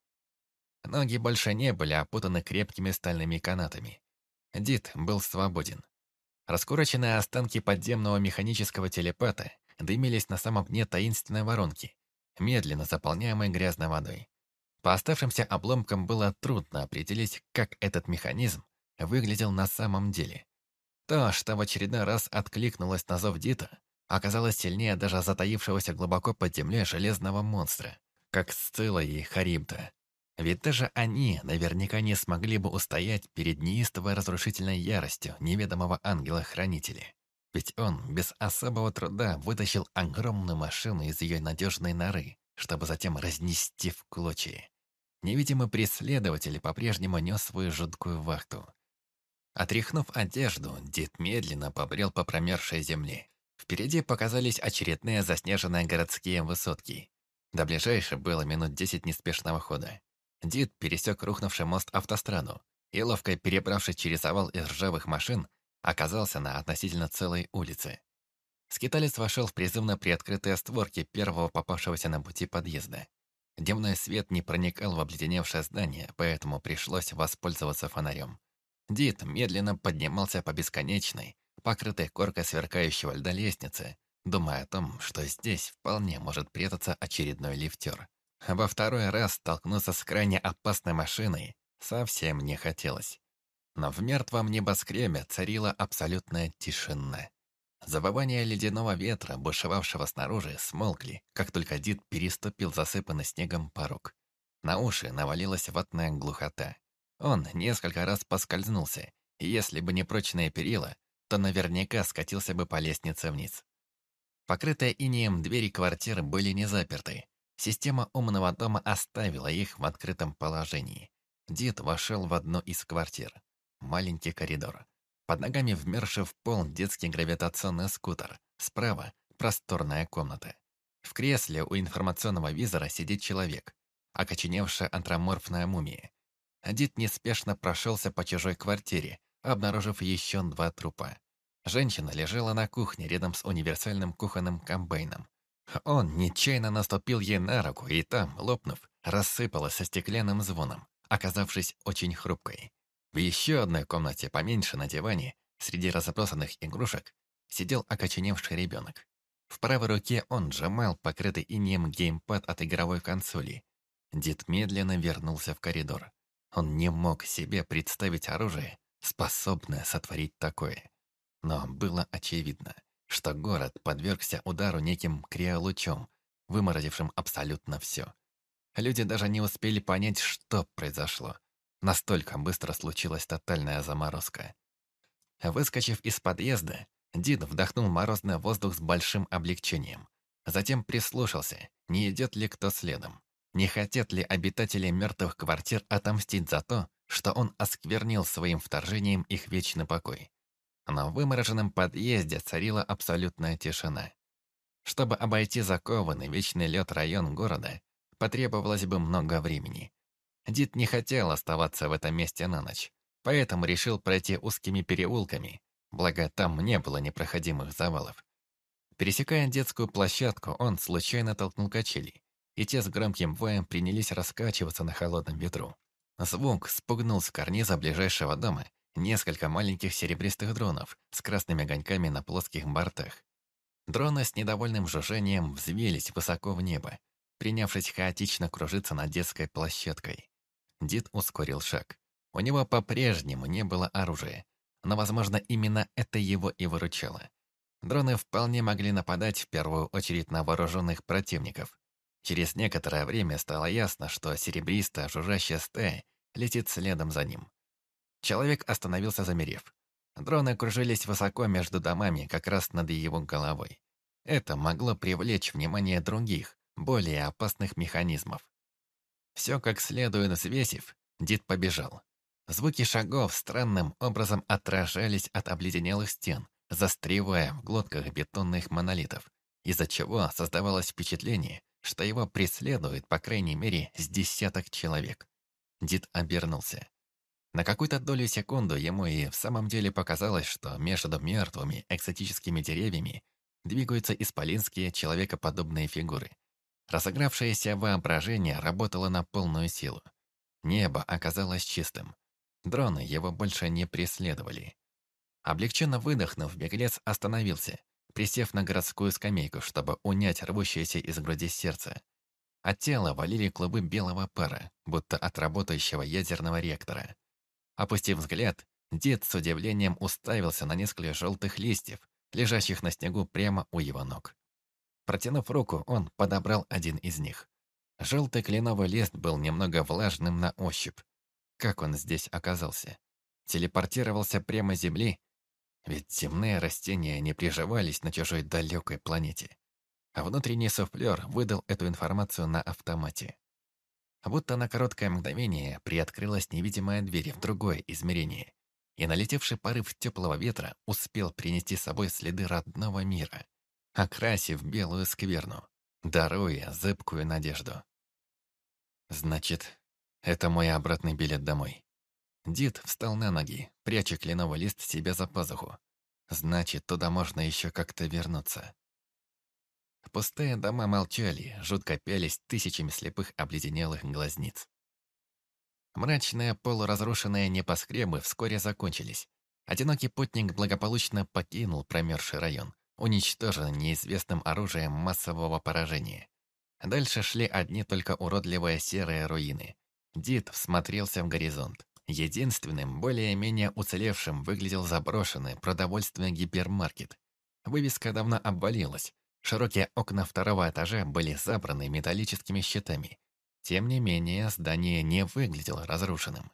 Speaker 1: Ноги больше не были опутаны крепкими стальными канатами. Дид был свободен. Раскуроченные останки подземного механического телепата дымились на самом дне таинственной воронки, медленно заполняемой грязной водой. По оставшимся обломкам было трудно определить, как этот механизм выглядел на самом деле. То, что в очередной раз откликнулось на зов Дита, оказалось сильнее даже затаившегося глубоко под землей железного монстра, как Сцилла и Харибда. Ведь даже они наверняка не смогли бы устоять перед неистовой разрушительной яростью неведомого ангела-хранителя. Ведь он без особого труда вытащил огромную машину из ее надежной норы, чтобы затем разнести в клочья. Невидимый преследователь по-прежнему нес свою жуткую вахту. Отряхнув одежду, Дид медленно побрел по промерзшей земле. Впереди показались очередные заснеженные городские высотки. До ближайшей было минут 10 неспешного хода. Дид пересек рухнувший мост-автостраду и, ловко перебравшись через овал из ржавых машин, оказался на относительно целой улице. Скиталец вошел в призывно приоткрытые створки первого попавшегося на пути подъезда. Дневной свет не проникал в обледеневшее здание, поэтому пришлось воспользоваться фонарем. Дид медленно поднимался по бесконечной, покрытой коркой сверкающего льда лестнице, думая о том, что здесь вполне может прятаться очередной лифтер. Во второй раз столкнуться с крайне опасной машиной совсем не хотелось. Но в мертвом небоскребе царила абсолютная тишина. Завывания ледяного ветра, бушевавшего снаружи, смолкли, как только Дид переступил засыпанный снегом порог. На уши навалилась ватная глухота. Он несколько раз поскользнулся, и если бы не прочные перила, то наверняка скатился бы по лестнице вниз. Покрытые инеем двери квартиры были не заперты. Система умного дома оставила их в открытом положении. Дид вошел в одну из квартир. Маленький коридор. Под ногами вмерзший в пол детский гравитационный скутер. Справа – просторная комната. В кресле у информационного визора сидит человек. Окоченевшая антроморфная мумия. Дид неспешно прошелся по чужой квартире, обнаружив еще 2 трупа. Женщина лежала на кухне рядом с универсальным кухонным комбайном. Он нечаянно наступил ей на руку, и там, лопнув, рассыпалась со стеклянным звоном, оказавшись очень хрупкой. В еще одной комнате поменьше на диване, среди разбросанных игрушек, сидел окоченевший ребенок. В правой руке он сжимал покрытый инеем геймпад от игровой консоли. Дид медленно вернулся в коридор. Он не мог себе представить оружие, способное сотворить такое. Но было очевидно, что город подвергся удару неким криолучом, выморозившим абсолютно все. Люди даже не успели понять, что произошло. Настолько быстро случилась тотальная заморозка. Выскочив из подъезда, Дид вдохнул морозный воздух с большим облегчением. Затем прислушался, не идет ли кто следом. Не хотят ли обитатели мертвых квартир отомстить за то, что он осквернил своим вторжением их вечный покой. Но в вымороженном подъезде царила абсолютная тишина. Чтобы обойти закованный вечный лед район города, потребовалось бы много времени. Дид не хотел оставаться в этом месте на ночь, поэтому решил пройти узкими переулками, благо там не было непроходимых завалов. Пересекая детскую площадку, он случайно толкнул качели, и те с громким воем принялись раскачиваться на холодном ветру. Звук спугнул с карниза ближайшего дома несколько маленьких серебристых дронов с красными огоньками на плоских бортах. Дроны с недовольным жужжением взвились высоко в небо, принявшись хаотично кружиться над детской площадкой. Дид ускорил шаг. У него по-прежнему не было оружия, но, возможно, именно это его и выручало. Дроны вполне могли нападать в первую очередь на вооруженных противников. Через некоторое время стало ясно, что серебристая жужжащая стая летит следом за ним. Человек остановился, замерев. Дроны кружились высоко между домами, как раз над его головой. Это могло привлечь внимание других, более опасных механизмов. Все как следует взвесив, Дид побежал. Звуки шагов странным образом отражались от обледенелых стен, застревая в глотках бетонных монолитов, из-за чего создавалось впечатление, что его преследует по крайней мере с десяток человек. Дид обернулся. На какую-то долю секунды ему и в самом деле показалось, что между мертвыми экзотическими деревьями двигаются исполинские человекоподобные фигуры. Разыгравшееся воображение работало на полную силу. Небо оказалось чистым. Дроны его больше не преследовали. Облегченно выдохнув, беглец остановился, присев на городскую скамейку, чтобы унять рвущееся из груди сердце. От тела валили клубы белого пара, будто от работающего ядерного реактора. Опустив взгляд, дед с удивлением уставился на несколько желтых листьев, лежащих на снегу прямо у его ног. Протянув руку, он подобрал один из них. Желтый кленовый лист был немного влажным на ощупь. Как он здесь оказался? Телепортировался прямо с Земли? Ведь земные растения не приживались на чужой далекой планете. А внутренний суфлер выдал эту информацию на автомате. Будто на короткое мгновение приоткрылась невидимая дверь в другое измерение, и налетевший порыв теплого ветра успел принести с собой следы родного мира, окрасив белую скверну, даруя зыбкую надежду. Значит, это мой обратный билет домой. Дид встал на ноги, пряча кленовый лист себе за пазуху. Значит, туда можно еще как-то вернуться. Пустые дома молчали, жутко пялись тысячами слепых обледенелых глазниц. Мрачные полуразрушенные небоскребы вскоре закончились. Одинокий путник благополучно покинул промерзший район, уничтоженный неизвестным оружием массового поражения. Дальше шли одни только уродливые серые руины. Дид всмотрелся в горизонт. Единственным, более-менее уцелевшим, выглядел заброшенный продовольственный гипермаркет. Вывеска давно обвалилась. Широкие окна второго этажа были забраны металлическими щитами. Тем не менее, здание не выглядело разрушенным.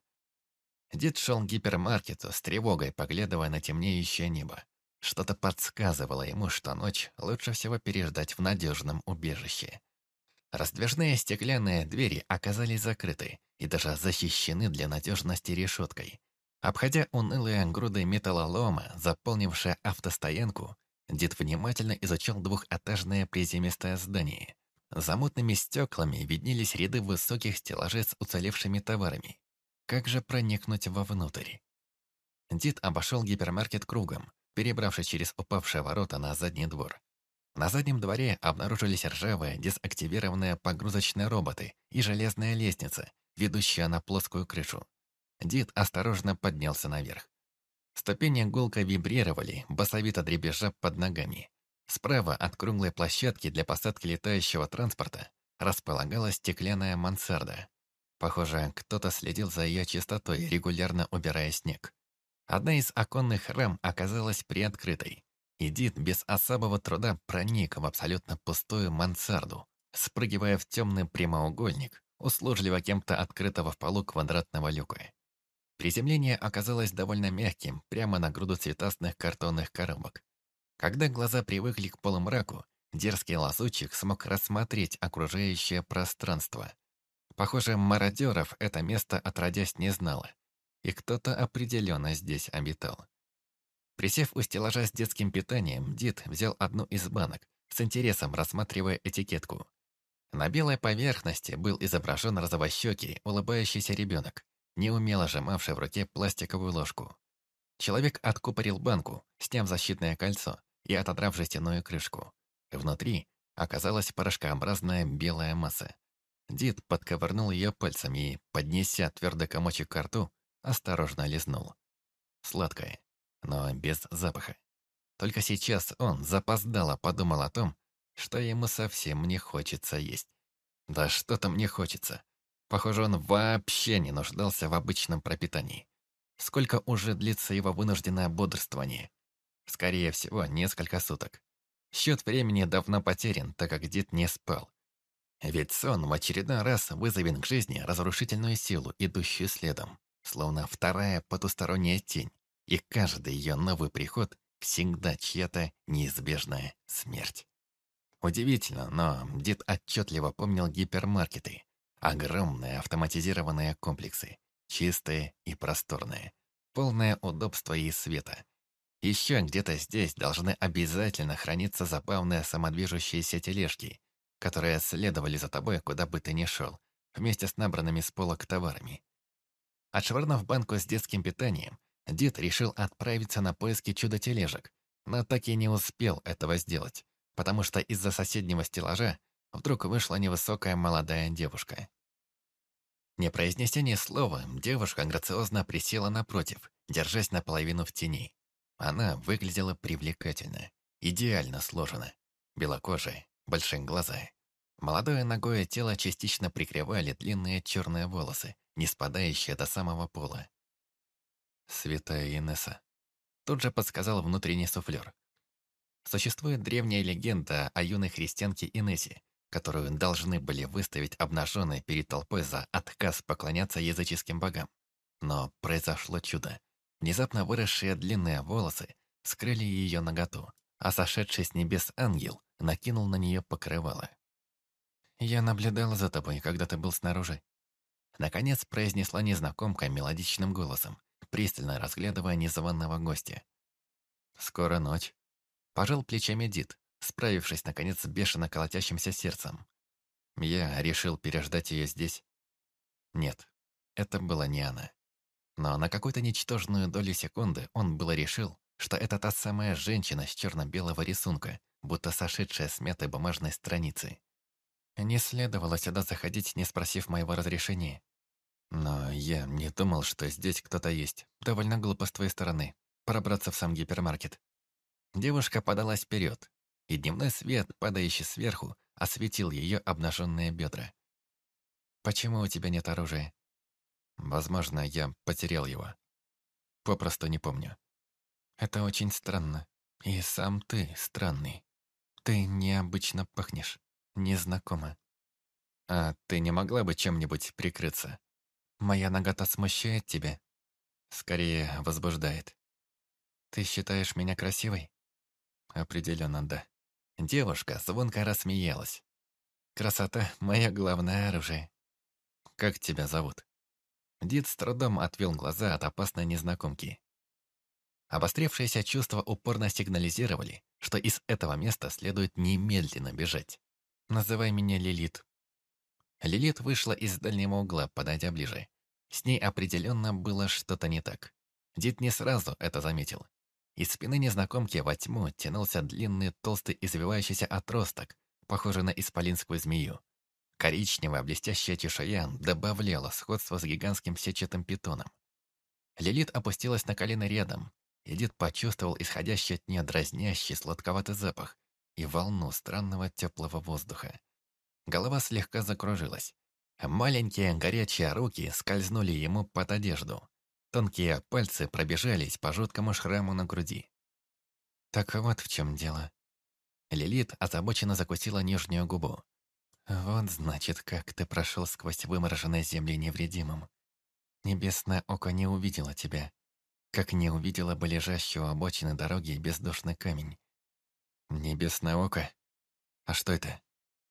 Speaker 1: Дид шел к гипермаркету с тревогой, поглядывая на темнеющее небо. Что-то подсказывало ему, что ночь лучше всего переждать в надежном убежище. Раздвижные стеклянные двери оказались закрыты и даже защищены для надежности решеткой. Обходя унылые груды металлолома, заполнившие автостоянку, Дид внимательно изучал двухэтажное приземистое здание. За мутными стеклами виднелись ряды высоких стеллажей с уцелевшими товарами. Как же проникнуть вовнутрь? Дид обошел гипермаркет кругом, перебравшись через упавшие ворота на задний двор. На заднем дворе обнаружились ржавые, дезактивированные погрузочные роботы и железная лестница, ведущая на плоскую крышу. Дид осторожно поднялся наверх. Ступени гулко вибрировали, басовито дребезжа под ногами. Справа от круглой площадки для посадки летающего транспорта располагалась стеклянная мансарда. Похоже, кто-то следил за ее чистотой, регулярно убирая снег. Одна из оконных рам оказалась приоткрытой, и Дид без особого труда проник в абсолютно пустую мансарду, спрыгивая в темный прямоугольник, услужливо кем-то открытого в полу квадратного люка. Приземление оказалось довольно мягким, прямо на груду цветастых картонных коробок. Когда глаза привыкли к полумраку, дерзкий лазутчик смог рассмотреть окружающее пространство. Похоже, мародеров это место отродясь не знало, и кто-то определенно здесь обитал. Присев у стеллажа с детским питанием, Дид взял одну из банок, с интересом рассматривая этикетку. На белой поверхности был изображен розовощекий, улыбающийся ребенок, неумело сжимавший в руке пластиковую ложку. Человек откупорил банку, сняв защитное кольцо и отодрав жестяную крышку. Внутри оказалась порошкообразная белая масса. Дид подковырнул ее пальцами и, поднеся твердый комочек к рту, осторожно лизнул. Сладкое, но без запаха. Только сейчас он запоздало подумал о том, что ему совсем не хочется есть. Да что там не хочется. Похоже, он вообще не нуждался в обычном пропитании. Сколько уже длится его вынужденное бодрствование? Скорее всего, несколько суток. Счет времени давно потерян, так как Дид не спал. Ведь сон в очередной раз вызовет к жизни разрушительную силу, идущую следом, словно вторая потусторонняя тень, и каждый ее новый приход всегда чья-то неизбежная смерть. Удивительно, но Дид отчетливо помнил гипермаркеты. Огромные автоматизированные комплексы, чистые и просторные, полное удобства и света. Еще где-то здесь должны обязательно храниться забавные самодвижущиеся тележки, которые следовали за тобой, куда бы ты ни шел, вместе с набранными с полок товарами. Отшвырнув банку с детским питанием, Дид решил отправиться на поиски чудо-тележек. но так и не успел этого сделать, потому что из-за соседнего стеллажа вдруг вышла невысокая молодая девушка. Не произнеся ни слова, девушка грациозно присела напротив, держась наполовину в тени. Она выглядела привлекательно, идеально сложена, белокожая, большие глаза. Молодое нагое тело частично прикрывали длинные черные волосы, не спадающие до самого пола. «Святая Инесса», — тут же подсказал внутренний суфлер. Существует древняя легенда о юной христианке Инессе, которую должны были выставить обнаженной перед толпой за отказ поклоняться языческим богам. Но произошло чудо. Внезапно выросшие длинные волосы скрыли ее наготу, а сошедший с небес ангел накинул на нее покрывало. «Я наблюдала за тобой, когда ты был снаружи», — наконец произнесла незнакомка мелодичным голосом, пристально разглядывая незваного гостя. «Скоро ночь», — пожал плечами Дид, справившись, наконец, с бешено колотящимся сердцем. Я решил переждать ее здесь. Нет, это была не она. Но на какую-то ничтожную долю секунды он было решил, что это та самая женщина с черно-белого рисунка, будто сошедшая с мятой бумажной страницы. Не следовало сюда заходить, не спросив моего разрешения. Но я не думал, что здесь кто-то есть. Довольно глупо с твоей стороны пробраться в сам гипермаркет. Девушка подалась вперед, и дневной свет, падающий сверху, осветил ее обнаженные бедра. «Почему у тебя нет оружия?» «Возможно, я потерял его. Попросту не помню». «Это очень странно. И сам ты странный. Ты необычно пахнешь. Незнакомо. А ты не могла бы чем-нибудь прикрыться? Моя нагота смущает тебя?» «Скорее, возбуждает». «Ты считаешь меня красивой?» «Определенно, да». Девушка звонко рассмеялась. «Красота — мое главное оружие». «Как тебя зовут?» Дид с трудом отвел глаза от опасной незнакомки. Обострившиеся чувства упорно сигнализировали, что из этого места следует немедленно бежать. «Называй меня Лилит». Лилит вышла из дальнего угла, подойдя ближе. С ней определенно было что-то не так. Дид не сразу это заметил. Из спины незнакомки во тьму тянулся длинный, толстый, извивающийся отросток, похожий на исполинскую змею. Коричневая блестящая чешуя добавляла сходство с гигантским сетчатым питоном. Лилит опустилась на колено рядом, и Дид почувствовал исходящий от нее дразнящий сладковатый запах и волну странного теплого воздуха. Голова слегка закружилась. Маленькие горячие руки скользнули ему под одежду. Тонкие пальцы пробежались по жуткому шраму на груди. «Так вот в чем дело». Лилит озабоченно закусила нижнюю губу. «Вот, значит, как ты прошел сквозь вымороженные земли невредимым. Небесное око не увидело тебя, как не увидело бы лежащего у обочины дороги бездушный камень». «Небесное око? А что это?»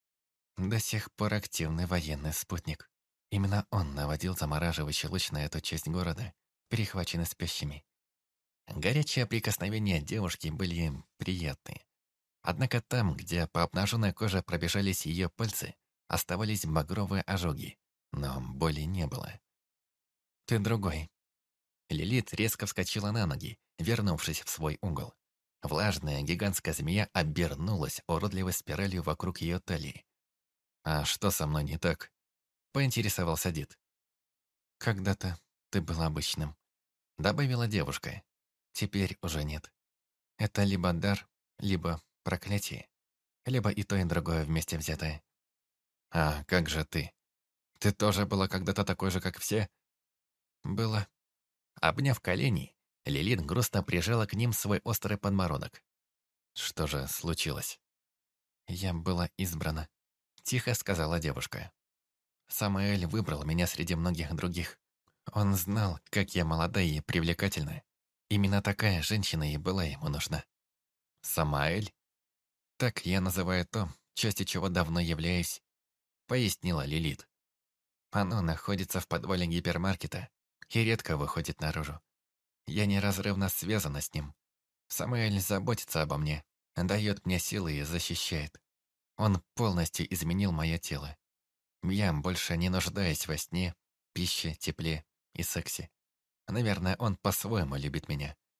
Speaker 1: «До сих пор активный военный спутник. Именно он наводил замораживающий луч на эту часть города, перехваченный спящими». Горячие прикосновения девушки были им приятны. Однако там, где по обнаженной коже пробежались ее пальцы, оставались багровые ожоги, но боли не было. «Ты другой». Лилит резко вскочила на ноги, вернувшись в свой угол. Влажная гигантская змея обернулась уродливой спиралью вокруг ее талии. «А что со мной не так?» — поинтересовался Дид. «Когда-то ты был обычным», — добавила девушка. «Теперь уже нет. Это либо дар, либо проклятие, либо и то, и другое вместе взятое». «А как же ты? Ты тоже была когда-то такой же, как все?» «Было». Обняв колени, Лилит грустно прижала к ним свой острый подбородок. «Что же случилось?» «Я была избрана», — тихо сказала девушка. «Самаэль выбрал меня среди многих других. Он знал, как я молода и привлекательна. Именно такая женщина и была ему нужна». «Самаэль?» «Так я называю то, частью чего давно являюсь», — пояснила Лилит. «Оно находится в подвале гипермаркета и редко выходит наружу. Я неразрывно связана с ним. Самаэль заботится обо мне, дает мне силы и защищает. Он полностью изменил мое тело. Я больше не нуждаюсь во сне, пище, тепле и сексе. Наверное, он по-своему любит меня.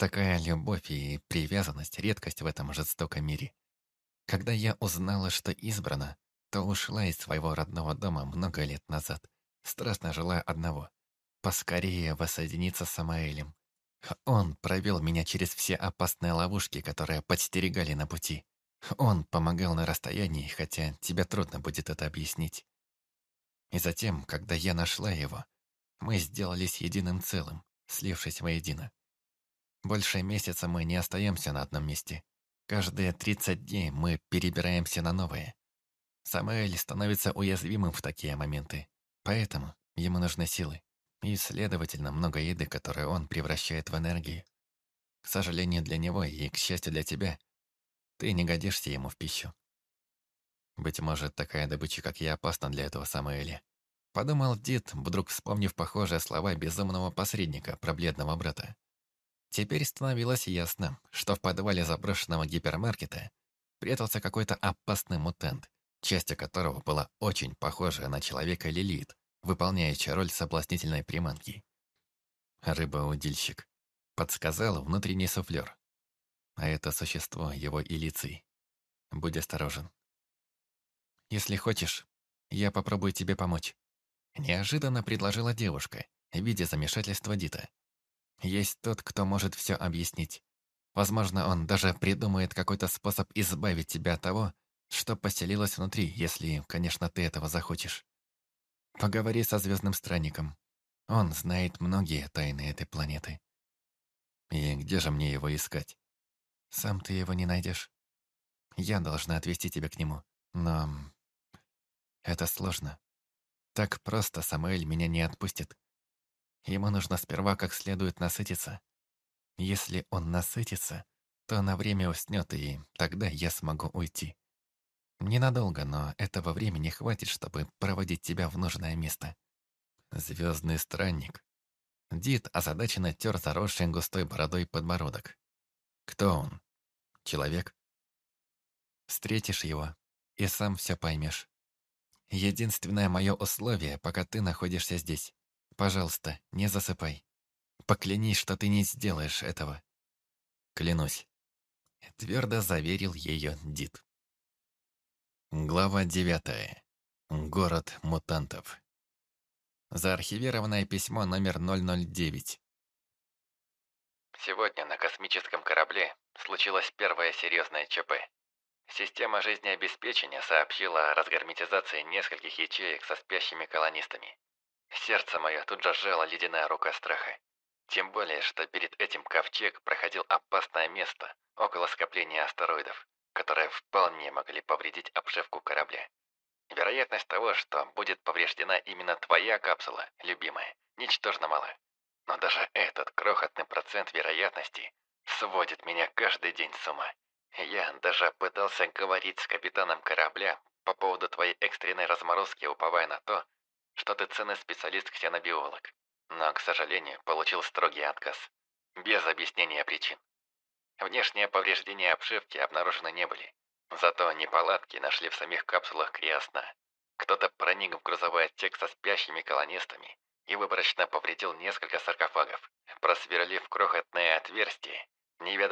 Speaker 1: Такая любовь и привязанность — редкость в этом жестоком мире. Когда я узнала, что избрана, то ушла из своего родного дома много лет назад, страстно желая одного — поскорее воссоединиться с Самаэлем. Он провел меня через все опасные ловушки, которые подстерегали на пути. Он помогал на расстоянии, хотя тебе трудно будет это объяснить. И затем, когда я нашла его, мы сделались единым целым, слившись воедино. Больше месяца мы не остаемся на одном месте. Каждые 30 дней мы перебираемся на новое. Самаэль становится уязвимым в такие моменты, поэтому ему нужны силы. И, следовательно, много еды, которую он превращает в энергию. К сожалению для него и, к счастью для тебя, ты не годишься ему в пищу. Быть может, такая добыча, как я, опасна для этого Самаэля. Подумал Дид, вдруг вспомнив похожие слова безумного посредника про бледного брата. Теперь становилось ясно, что в подвале заброшенного гипермаркета прятался какой-то опасный мутант, часть которого была очень похожа на человека Лилит, выполняющая роль соблазнительной приманки. Рыба-удильщик. Подсказал внутренний суфлер. А это существо его Илиций. Будь осторожен. Если хочешь, я попробую тебе помочь. Неожиданно предложила девушка, видя замешательство Дита. Есть тот, кто может все объяснить. Возможно, он даже придумает какой-то способ избавить тебя от того, что поселилось внутри, если, конечно, ты этого захочешь. Поговори со Звездным Странником. Он знает многие тайны этой планеты. И где же мне его искать? Сам ты его не найдешь. Я должна отвезти тебя к нему. Но это сложно. Так просто Самуэль меня не отпустит. Ему нужно сперва как следует насытиться. Если он насытится, то на время уснет, и тогда я смогу уйти. Ненадолго, но этого времени хватит, чтобы проводить тебя в нужное место. Звездный странник. Дид озадаченно тер заросший густой бородой подбородок. Кто он? Человек? Встретишь его, и сам все поймешь. Единственное мое условие, пока ты находишься здесь. Пожалуйста, не засыпай. Поклянись, что ты не сделаешь этого. Клянусь. Твердо заверил ее Дид. Глава 9. Город мутантов. Заархивированное письмо номер 009.
Speaker 4: Сегодня на космическом корабле случилось первое серьезное ЧП. Система жизнеобеспечения сообщила о разгерметизации нескольких ячеек со спящими колонистами. Сердце мое тут же сжала ледяная рука страха. Тем более, что перед этим ковчег проходил опасное место, около скопления астероидов, которые вполне могли повредить обшивку корабля. Вероятность того, что будет повреждена именно твоя капсула, любимая, ничтожно мала. Но даже этот крохотный процент вероятности сводит меня каждый день с ума. Я даже пытался говорить с капитаном корабля по поводу твоей экстренной разморозки, уповая на то, что ты ценный специалист-ксенобиолог. Но, к сожалению, получил строгий отказ. Без объяснения причин. Внешние повреждения обшивки обнаружены не были. Зато неполадки нашли в самих капсулах криосна. Кто-то проник в грузовой отсек со спящими колонистами и выборочно повредил несколько саркофагов, просверлив крохотное отверстие. Неведомый